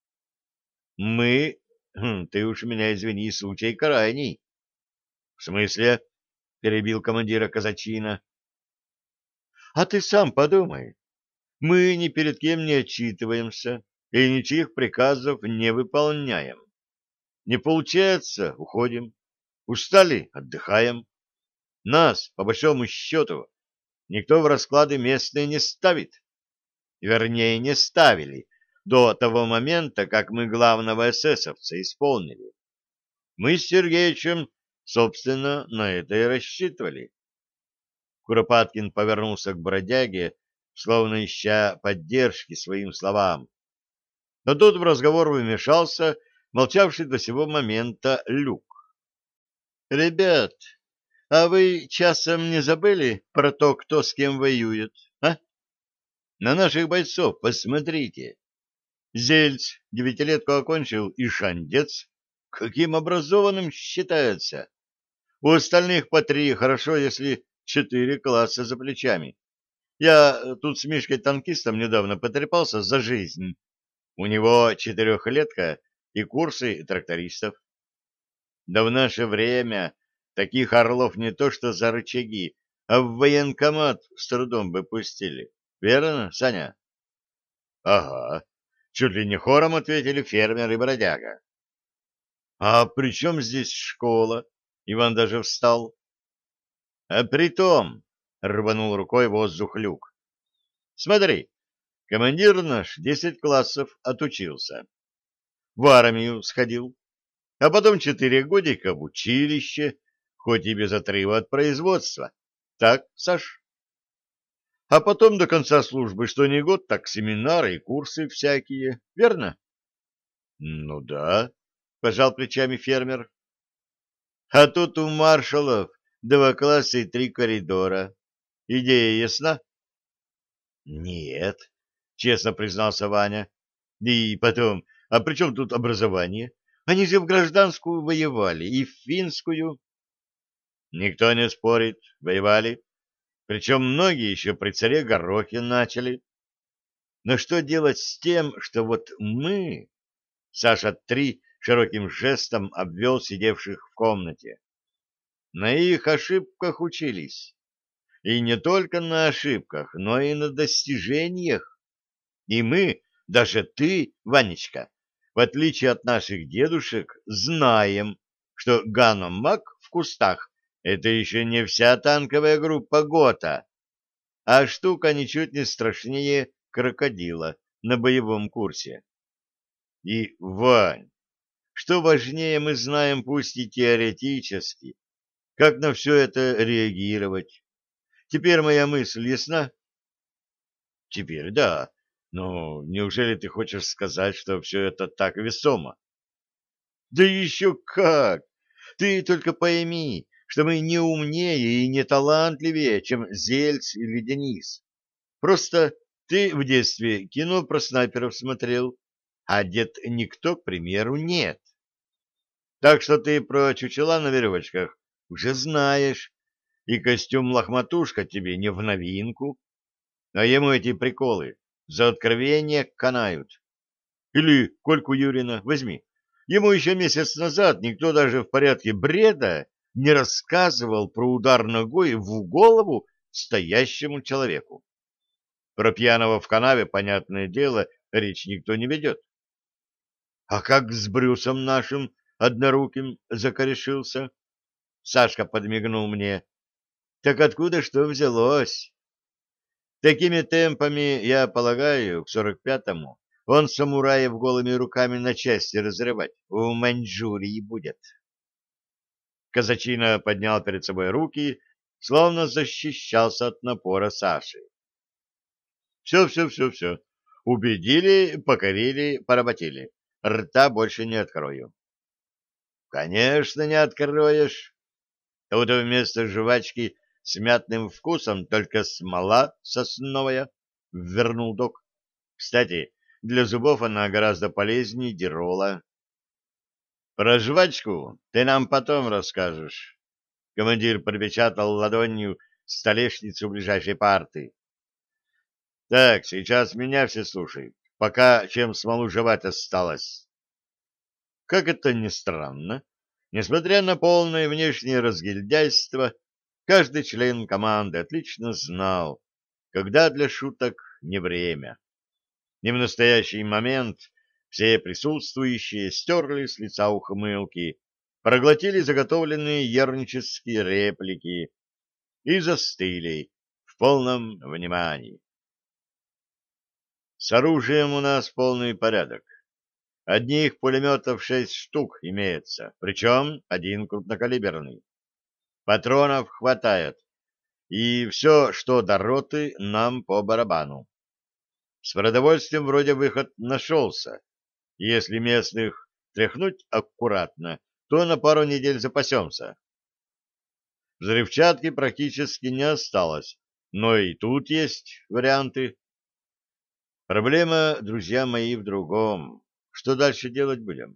Мы... Хм, ты уж меня извини, случай крайний. В смысле? Перебил командира казачина. А ты сам подумай. Мы ни перед кем не отчитываемся и ничьих приказов не выполняем. Не получается — уходим. Устали — отдыхаем. Нас, по большому счету, никто в расклады местные не ставит. Вернее, не ставили до того момента, как мы главного эсэсовца исполнили. Мы с Сергеичем, собственно, на это и рассчитывали. Куропаткин повернулся к бродяге, словно ища поддержки своим словам. Но тут в разговор вмешался молчавший до сего момента Люк. — Ребят, а вы часом не забыли про то, кто с кем воюет, а? На наших бойцов посмотрите. Зельц девятилетку окончил и шандец. Каким образованным считается? У остальных по три, хорошо, если четыре класса за плечами. Я тут с Мишкой-танкистом недавно потрепался за жизнь. У него четырехлетка и курсы трактористов. Да в наше время таких орлов не то что за рычаги, а в военкомат с трудом бы пустили. Верно, Саня? — Ага. Чуть ли не хором ответили фермер и бродяга. — А при чем здесь школа? Иван даже встал. — А при том, — рванул рукой воздух Люк. — Смотри, командир наш десять классов отучился. В армию сходил, а потом четыре годика в училище, хоть и без отрыва от производства. Так, Саш? А потом до конца службы, что не год, так семинары и курсы всякие, верно? — Ну да, — пожал плечами фермер. — А тут у маршалов два класса и три коридора. Идея ясна? — Нет, — честно признался Ваня. — И потом, а при чем тут образование? Они же в гражданскую воевали и в финскую. — Никто не спорит, воевали. Причем многие еще при царе Горохе начали. Но что делать с тем, что вот мы... Саша три широким жестом обвел сидевших в комнате. На их ошибках учились. И не только на ошибках, но и на достижениях. И мы, даже ты, Ванечка, в отличие от наших дедушек, знаем, что Ганомак в кустах — это еще не вся танковая группа ГОТА, а штука ничуть не страшнее крокодила на боевом курсе. И, Вань, что важнее, мы знаем, пусть и теоретически, как на все это реагировать. Теперь моя мысль ясна? Теперь да, но неужели ты хочешь сказать, что все это так весомо? Да еще как! Ты только пойми, что мы не умнее и не талантливее, чем Зельц или Денис. Просто ты в детстве кино про снайперов смотрел, а дед никто, к примеру, нет. Так что ты про чучела на веревочках уже знаешь, и костюм-лохматушка тебе не в новинку, а ему эти приколы за откровение канают. Или Кольку Юрина возьми. Ему еще месяц назад никто даже в порядке бреда не рассказывал про удар ногой в голову стоящему человеку. Про пьяного в канаве, понятное дело, речь никто не ведет. А как с Брюсом нашим одноруким закорешился? Сашка подмигнул мне. Так откуда что взялось? Такими темпами, я полагаю, к сорок пятому он самураев голыми руками на части разрывать в Маньчжурии будет. Казачина поднял перед собой руки, словно защищался от напора Саши. Все, все, все, все. Убедили, покорили, поработили. Рта больше не открою. Конечно, не откроешь. Тут вместо жвачки с мятным вкусом только смола сосновая, — вернул док. Кстати, для зубов она гораздо полезнее дирола. Про жвачку ты нам потом расскажешь. Командир припечатал ладонью столешницу ближайшей парты. Так, сейчас меня все слушают, пока чем смолу жевать осталось. Как это ни странно, несмотря на полное внешнее разгильдяйство, каждый член команды отлично знал, когда для шуток не время. И в настоящий момент все присутствующие стерли с лица ухмылки, проглотили заготовленные ернические реплики и застыли в полном внимании. С оружием у нас полный порядок. Одних пулеметов шесть штук имеется, причем один крупнокалиберный. Патронов хватает, и все, что до роты, нам по барабану. С продовольствием вроде выход нашелся. Если местных тряхнуть аккуратно, то на пару недель запасемся. Взрывчатки практически не осталось, но и тут есть варианты. Проблема, друзья мои, в другом. Что дальше делать будем?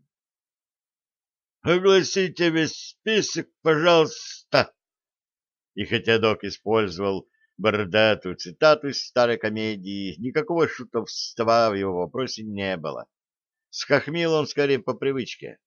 Огласите весь список, пожалуйста. И хотя док использовал бородатую цитату из старой комедии, никакого шутовства в его вопросе не было. Схохмил он скорее по привычке.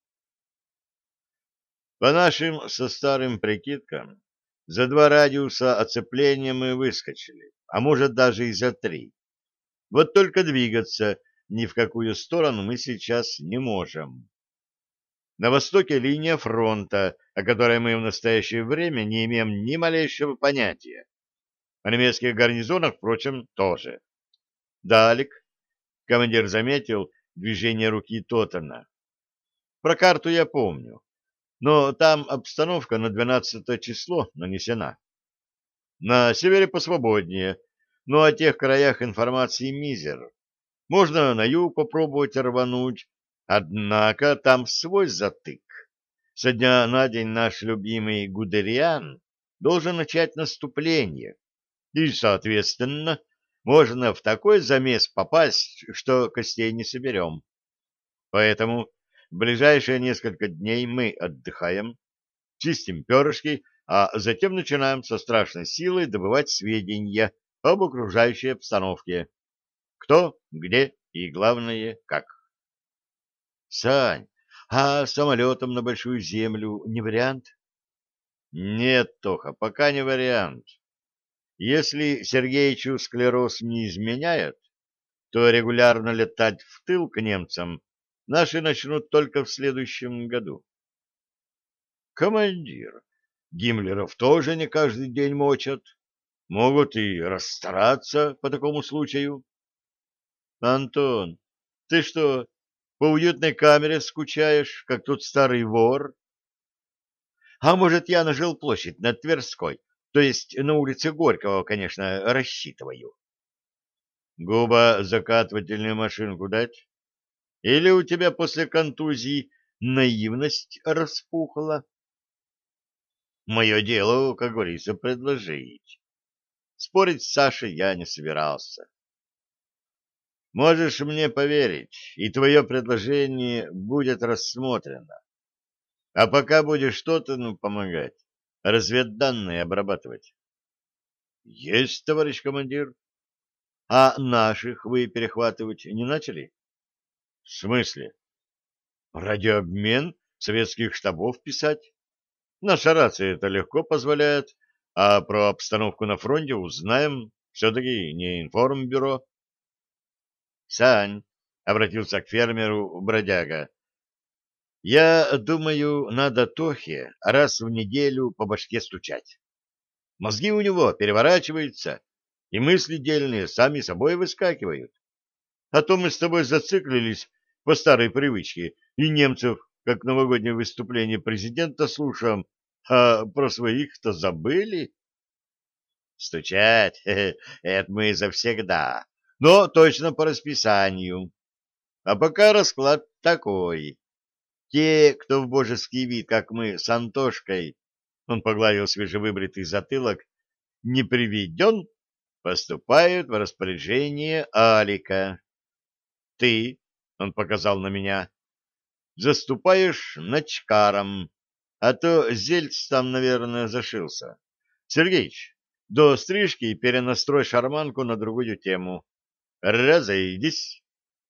По нашим со старым прикидкам, за два радиуса оцепления мы выскочили, а может даже и за три. Вот только двигаться ни в какую сторону мы сейчас не можем. На востоке линия фронта, о которой мы в настоящее время не имеем ни малейшего понятия. О немецких гарнизонах, впрочем, тоже. Далек, командир заметил движение руки Тоттена. Про карту я помню, но там обстановка на двенадцатое число нанесена. На севере посвободнее, но о тех краях информации мизер. Можно на юг попробовать рвануть, однако там свой затык. Со дня на день наш любимый Гудериан должен начать наступление, и, соответственно, можно в такой замес попасть, что костей не соберем. Поэтому в ближайшие несколько дней мы отдыхаем, чистим перышки, а затем начинаем со страшной силой добывать сведения об окружающей обстановке. Кто, где и, главное, как. Сань, а самолетом на Большую Землю не вариант? Нет, Тоха, пока не вариант. Если Сергеичу склероз не изменяет, то регулярно летать в тыл к немцам наши начнут только в следующем году. Командир, Гиммлеров тоже не каждый день мочат. Могут и расстараться по такому случаю. Антон, ты что, по уютной камере скучаешь, как тот старый вор? А может, я на жилплощадь над Тверской, то есть на улице Горького, конечно, рассчитываю. Губозакатывательную машинку дать? Или у тебя после контузии наивность распухла? Мое дело, как говорится, предложить. Спорить с Сашей я не собирался. Можешь мне поверить, и твое предложение будет рассмотрено. А пока будешь что-то, ну, помогать, разведданные обрабатывать. Есть, товарищ командир. А наших вы перехватывать не начали? В смысле? Радиообмен советских штабов писать? Наша рация это легко позволяет, а про обстановку на фронте узнаем. Все-таки не информбюро. Сань, — обратился к фермеру бродяга. — Я думаю, надо Тохе раз в неделю по башке стучать. Мозги у него переворачиваются, и мысли дельные сами собой выскакивают. А то мы с тобой зациклились по старой привычке, и немцев, как новогоднее выступление президента, слушаем, а про своих-то забыли. Стучать, это мы завсегда, но точно по расписанию. А пока расклад такой. Те, кто в божеский вид, как мы с Антошкой, он погладил свежевыбритый затылок, не приведен, поступают в распоряжение Алика. Ты, он показал на меня, заступаешь ночкаром, а то Зельц там, наверное, зашился. Сергеич, до стрижки перенастрой шарманку на другую тему. Разойдись.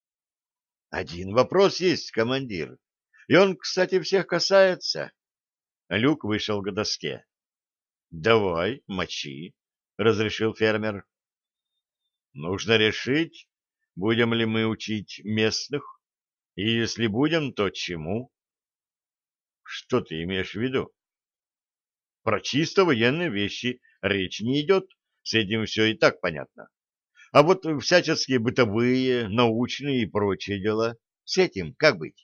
Один вопрос есть, командир, и он, кстати, всех касается. Люк вышел к доске. Давай, мочи, разрешил фермер. Нужно решить, будем ли мы учить местных, и если будем, то чему? Что ты имеешь в виду? Про чисто военные вещи речь не идет, с этим все и так понятно. А вот всяческие бытовые, научные и прочие дела, с этим как быть?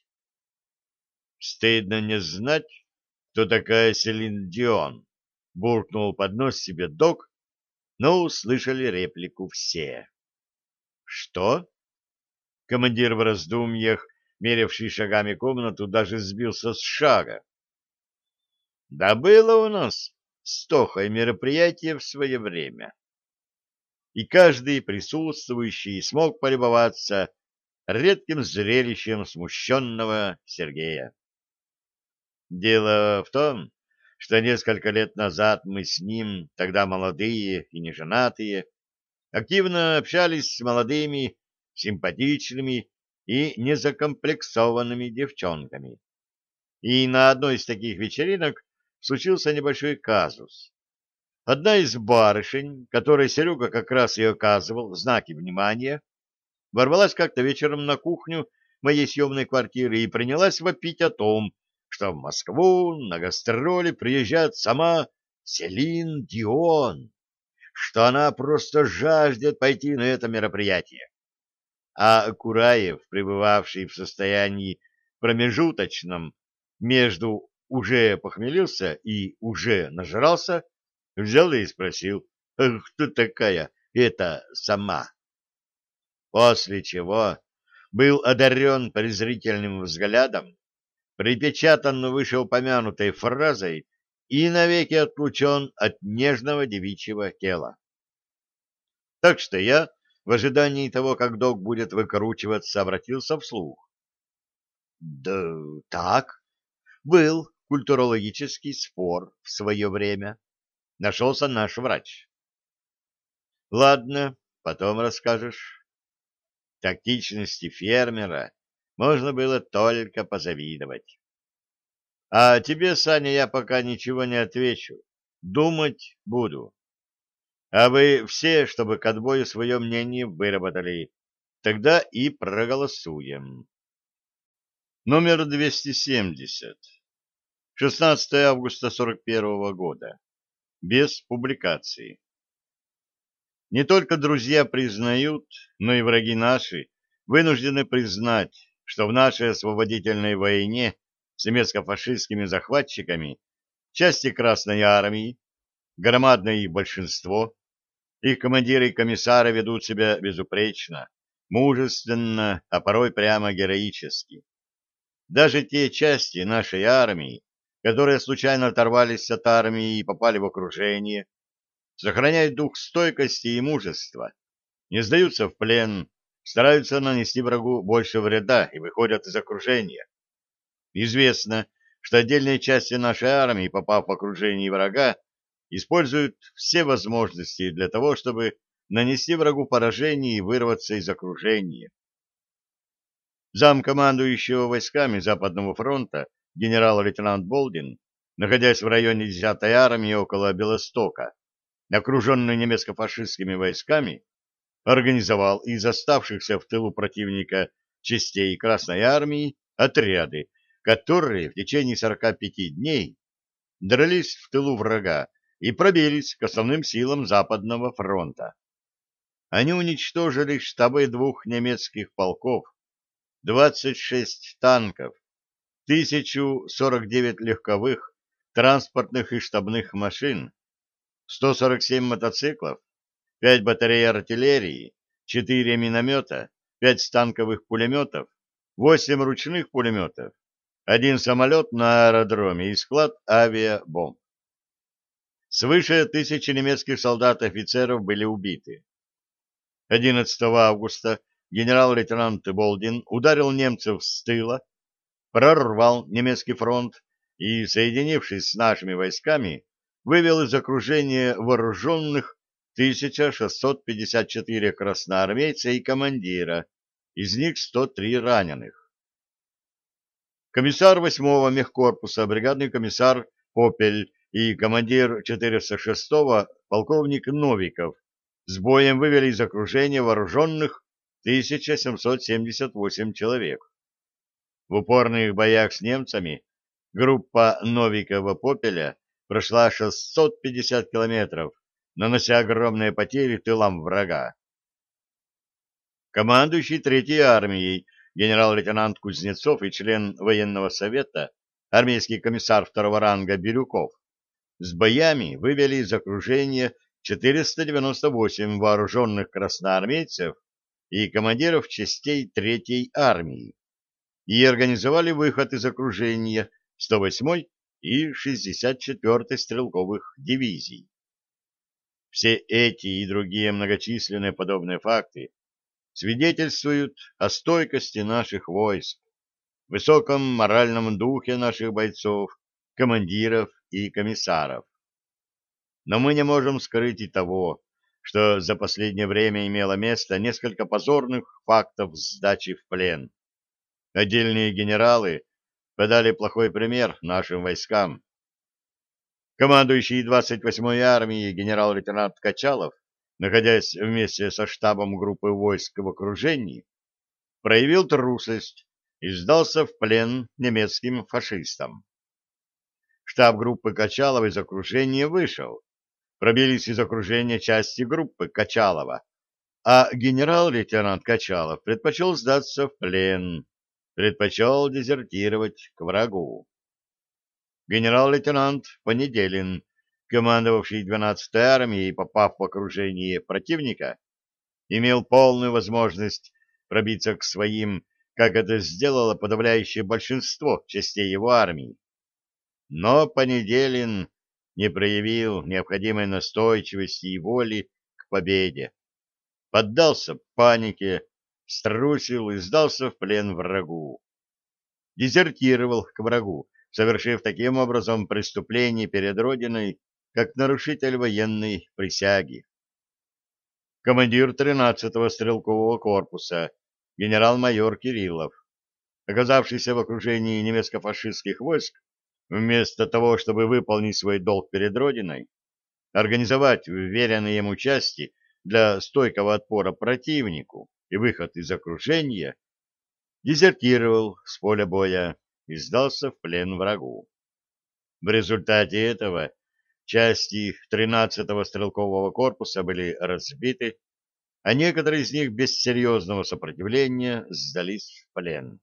Стыдно не знать, кто такая Селин Дион, буркнул под нос себе док, но услышали реплику все. Что? Командир в раздумьях, мерявший шагами комнату, даже сбился с шага. Да было у нас с Тохой мероприятие в свое время. И каждый присутствующий смог полюбоваться редким зрелищем смущенного Сергея. Дело в том, что несколько лет назад мы с ним, тогда молодые и неженатые, активно общались с молодыми, симпатичными и незакомплексованными девчонками. И на одной из таких вечеринок случился небольшой казус. Одна из барышень, которой Серега как раз и оказывал знаки внимания, ворвалась как-то вечером на кухню моей съемной квартиры и принялась вопить о том, что в Москву на гастроли приезжает сама Селин Дион, что она просто жаждет пойти на это мероприятие. А Кураев, пребывавший в состоянии промежуточном между «уже похмелился» и «уже нажрался», взял и спросил, кто такая эта сама. После чего был одарен презрительным взглядом, припечатан вышеупомянутой фразой и навеки отлучен от нежного девичьего тела. Так что я, в ожидании того, как док будет выкручиваться, обратился вслух. Да так, был культурологический спор в свое время. Нашелся наш врач. Ладно, потом расскажешь. Тактичности фермера можно было только позавидовать. А тебе, Саня, я пока ничего не отвечу. Думать буду. А вы все, чтобы к отбою свое мнение выработали. Тогда и проголосуем. Номер двести семьдесят. шестнадцатое августа сорок первого года. Без публикации. Не только друзья признают, но и враги наши вынуждены признать, что в нашей освободительной войне с немецко-фашистскими захватчиками части Красной Армии, громадное их большинство, их командиры и комиссары ведут себя безупречно, мужественно, а порой прямо героически. Даже те части нашей армии, которые случайно оторвались от армии и попали в окружение, сохраняют дух стойкости и мужества, не сдаются в плен, стараются нанести врагу больше вреда и выходят из окружения. Известно, что отдельные части нашей армии, попав в окружение врага, используют все возможности для того, чтобы нанести врагу поражение и вырваться из окружения. Замкомандующего войсками Западного фронта генерал-лейтенант Болдин, находясь в районе десятой армии около Белостока, окруженный немецко-фашистскими войсками, организовал из оставшихся в тылу противника частей Красной Армии отряды, которые в течение сорока пяти дней дрались в тылу врага и пробились к основным силам Западного фронта. Они уничтожили штабы двух немецких полков, двадцать шесть танков, тысячу сорок девять легковых, транспортных и штабных машин, сто сорок семь мотоциклов, пять батарей артиллерии, четыре миномета, пять станковых пулеметов, восемь ручных пулеметов, один самолет на аэродроме и склад авиабомб. Свыше тысячи немецких солдат и офицеров были убиты. одиннадцатого августа генерал-лейтенант Болдин ударил немцев с тыла, прорвал немецкий фронт и, соединившись с нашими войсками, вывел из окружения вооруженных тысяча шестьсот пятьдесят четыре красноармейца и командира, из них сто три раненых. Комиссар восьмого мехкорпуса, бригадный комиссар Попель и командир четыреста шестого полковник Новиков с боем вывели из окружения вооруженных тысяча семьсот семьдесят восемь человек. В упорных боях с немцами группа Новикова-Попеля прошла шестьсот пятьдесят километров, нанося огромные потери тылам врага. Командующий Третьей армией генерал-лейтенант Кузнецов и член военного совета, армейский комиссар второго ранга Бирюков, с боями вывели из окружения четыреста девяносто восемь вооруженных красноармейцев и командиров частей Третьей армии и организовали выход из окружения сто восьмой и шестьдесят четвёртой стрелковых дивизий. Все эти и другие многочисленные подобные факты свидетельствуют о стойкости наших войск, высоком моральном духе наших бойцов, командиров и комиссаров. Но мы не можем скрыть и того, что за последнее время имело место несколько позорных фактов сдачи в плен. Отдельные генералы подали плохой пример нашим войскам. Командующий двадцать восьмой армией генерал-лейтенант Качалов, находясь вместе со штабом группы войск в окружении, проявил трусость и сдался в плен немецким фашистам. Штаб группы Качалова из окружения вышел. Пробились из окружения части группы Качалова, а генерал-лейтенант Качалов предпочел сдаться в плен, предпочел дезертировать к врагу. Генерал-лейтенант Понеделин, командовавший двенадцатой армией, попав в окружение противника, имел полную возможность пробиться к своим, как это сделало подавляющее большинство частей его армии. Но Понеделин не проявил необходимой настойчивости и воли к победе, поддался панике, струсил и сдался в плен врагу. Дезертировал к врагу, совершив таким образом преступление перед Родиной, как нарушитель военной присяги. Командир тринадцатого стрелкового корпуса, генерал-майор Кириллов, оказавшийся в окружении немецко-фашистских войск, вместо того, чтобы выполнить свой долг перед Родиной, организовать вверенные ему части для стойкого отпора противнику и выход из окружения, дезертировал с поля боя и сдался в плен врагу. В результате этого части тринадцатого стрелкового корпуса были разбиты, а некоторые из них без серьезного сопротивления сдались в плен.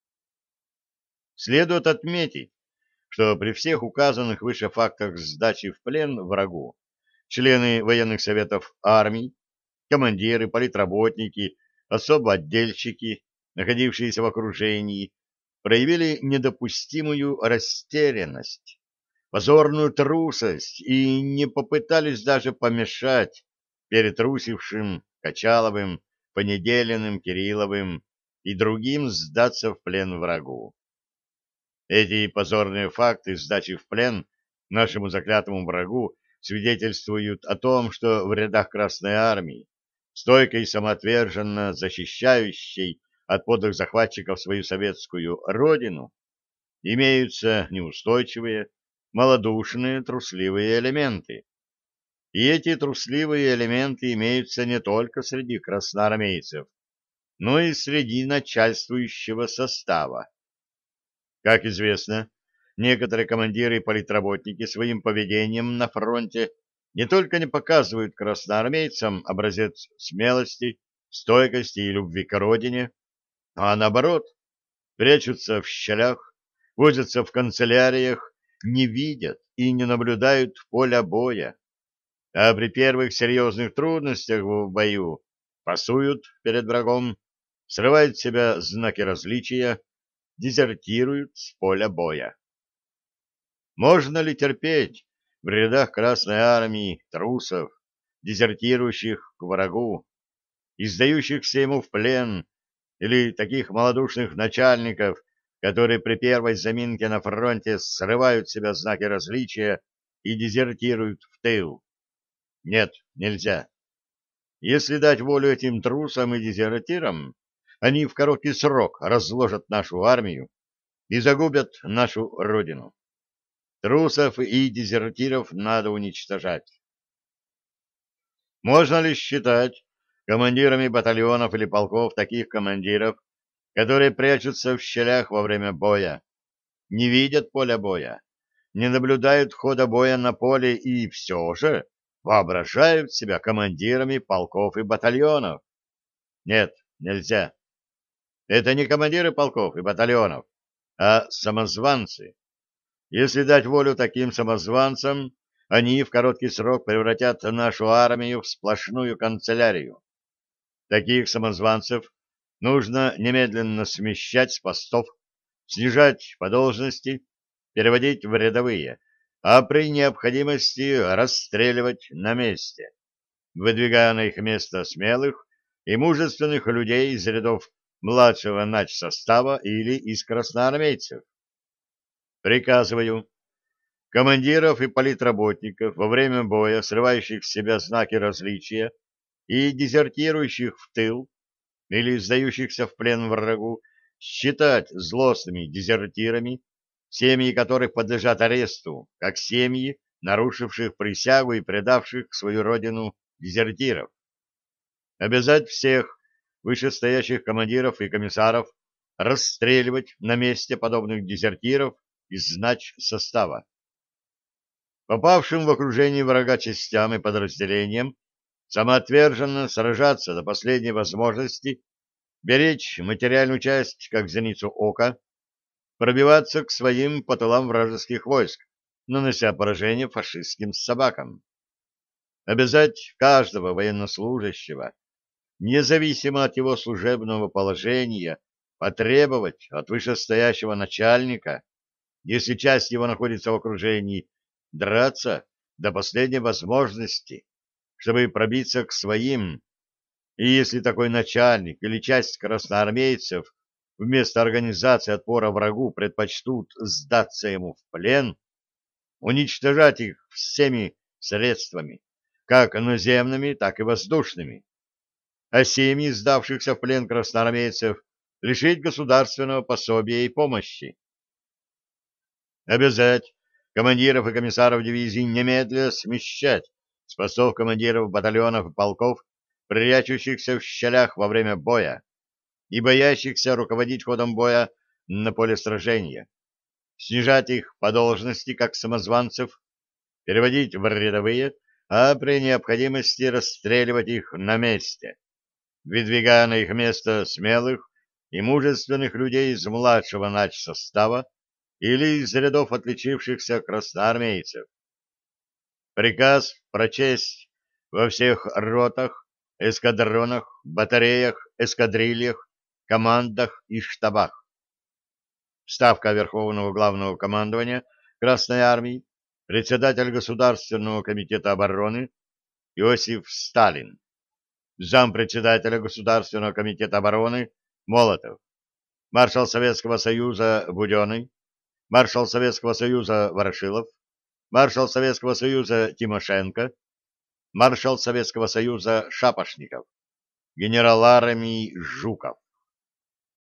Следует отметить, что при всех указанных выше фактах сдачи в плен врагу члены военных советов армий, командиры, политработники, особо отдельщики, находившиеся в окружении, проявили недопустимую растерянность, позорную трусость и не попытались даже помешать перетрусившим Качаловым, Понеделиным, Кирилловым и другим сдаться в плен врагу. Эти позорные факты сдачи в плен нашему заклятому врагу свидетельствуют о том, что в рядах Красной Армии, стойко и самоотверженно защищающей от подлых захватчиков свою советскую родину, имеются неустойчивые, малодушные, трусливые элементы. И эти трусливые элементы имеются не только среди красноармейцев, но и среди начальствующего состава. Как известно, некоторые командиры и политработники своим поведением на фронте не только не показывают красноармейцам образец смелости, стойкости и любви к родине, а наоборот, прячутся в щелях, возятся в канцеляриях, не видят и не наблюдают поля боя, а при первых серьезных трудностях в бою пасуют перед врагом, срывают с себя знаки различия, дезертируют с поля боя. Можно ли терпеть в рядах Красной Армии трусов, дезертирующих к врагу, издающихся ему в плен, или таких малодушных начальников, которые при первой заминке на фронте срывают с себя знаки различия и дезертируют в тыл? Нет, нельзя. Если дать волю этим трусам и дезертирам, они в короткий срок разложат нашу армию и загубят нашу родину. Трусов и дезертиров надо уничтожать. Можно ли считать командирами батальонов или полков таких командиров, которые прячутся в щелях во время боя, не видят поля боя, не наблюдают хода боя на поле и все же воображают себя командирами полков и батальонов? Нет, нельзя. Это не командиры полков и батальонов, а самозванцы. Если дать волю таким самозванцам, они в короткий срок превратят нашу армию в сплошную канцелярию. Таких самозванцев нужно немедленно смещать с постов, снижать по должности, переводить в рядовые, а при необходимости расстреливать на месте, выдвигая на их место смелых и мужественных людей из рядов младшего начсостава или из красноармейцев. Приказываю командиров и политработников во время боя, срывающих с себя знаки различия и дезертирующих в тыл или сдающихся в плен врагу, считать злостными дезертирами, семьи которых подлежат аресту, как семьи, нарушивших присягу и предавших свою родину дезертиров. Обязать всех вышестоящих командиров и комиссаров расстреливать на месте подобных дезертиров из начсостава. Попавшим в окружение врага частям и подразделениям самоотверженно сражаться до последней возможности, беречь материальную часть как зеницу ока, пробиваться к своим по тылам вражеских войск, нанося поражение фашистским собакам. Обязать каждого военнослужащего, независимо от его служебного положения, потребовать от вышестоящего начальника, если часть его находится в окружении, драться до последней возможности, чтобы пробиться к своим, и если такой начальник или часть красноармейцев вместо организации отпора врагу предпочтут сдаться ему в плен, уничтожать их всеми средствами, как наземными, так и воздушными, а семьи сдавшихся в плен красноармейцев лишить государственного пособия и помощи. Обязать командиров и комиссаров дивизий немедленно смещать с постов командиров батальонов и полков, прячущихся в щелях во время боя и боящихся руководить ходом боя на поле сражения, снижать их по должности как самозванцев, переводить в рядовые, а при необходимости расстреливать их на месте, выдвигая на их место смелых и мужественных людей из младшего начсостава или из рядов отличившихся красноармейцев. Приказ прочесть во всех ротах, эскадронах, батареях, эскадрильях, командах и штабах. Ставка Верховного Главного Командования Красной Армии, председатель Государственного комитета обороны Иосиф Сталин, зампредседателя Государственного комитета обороны Молотов, маршал Советского Союза Буденный, маршал Советского Союза Ворошилов, маршал Советского Союза Тимошенко, маршал Советского Союза Шапошников, генерал армии Жуков.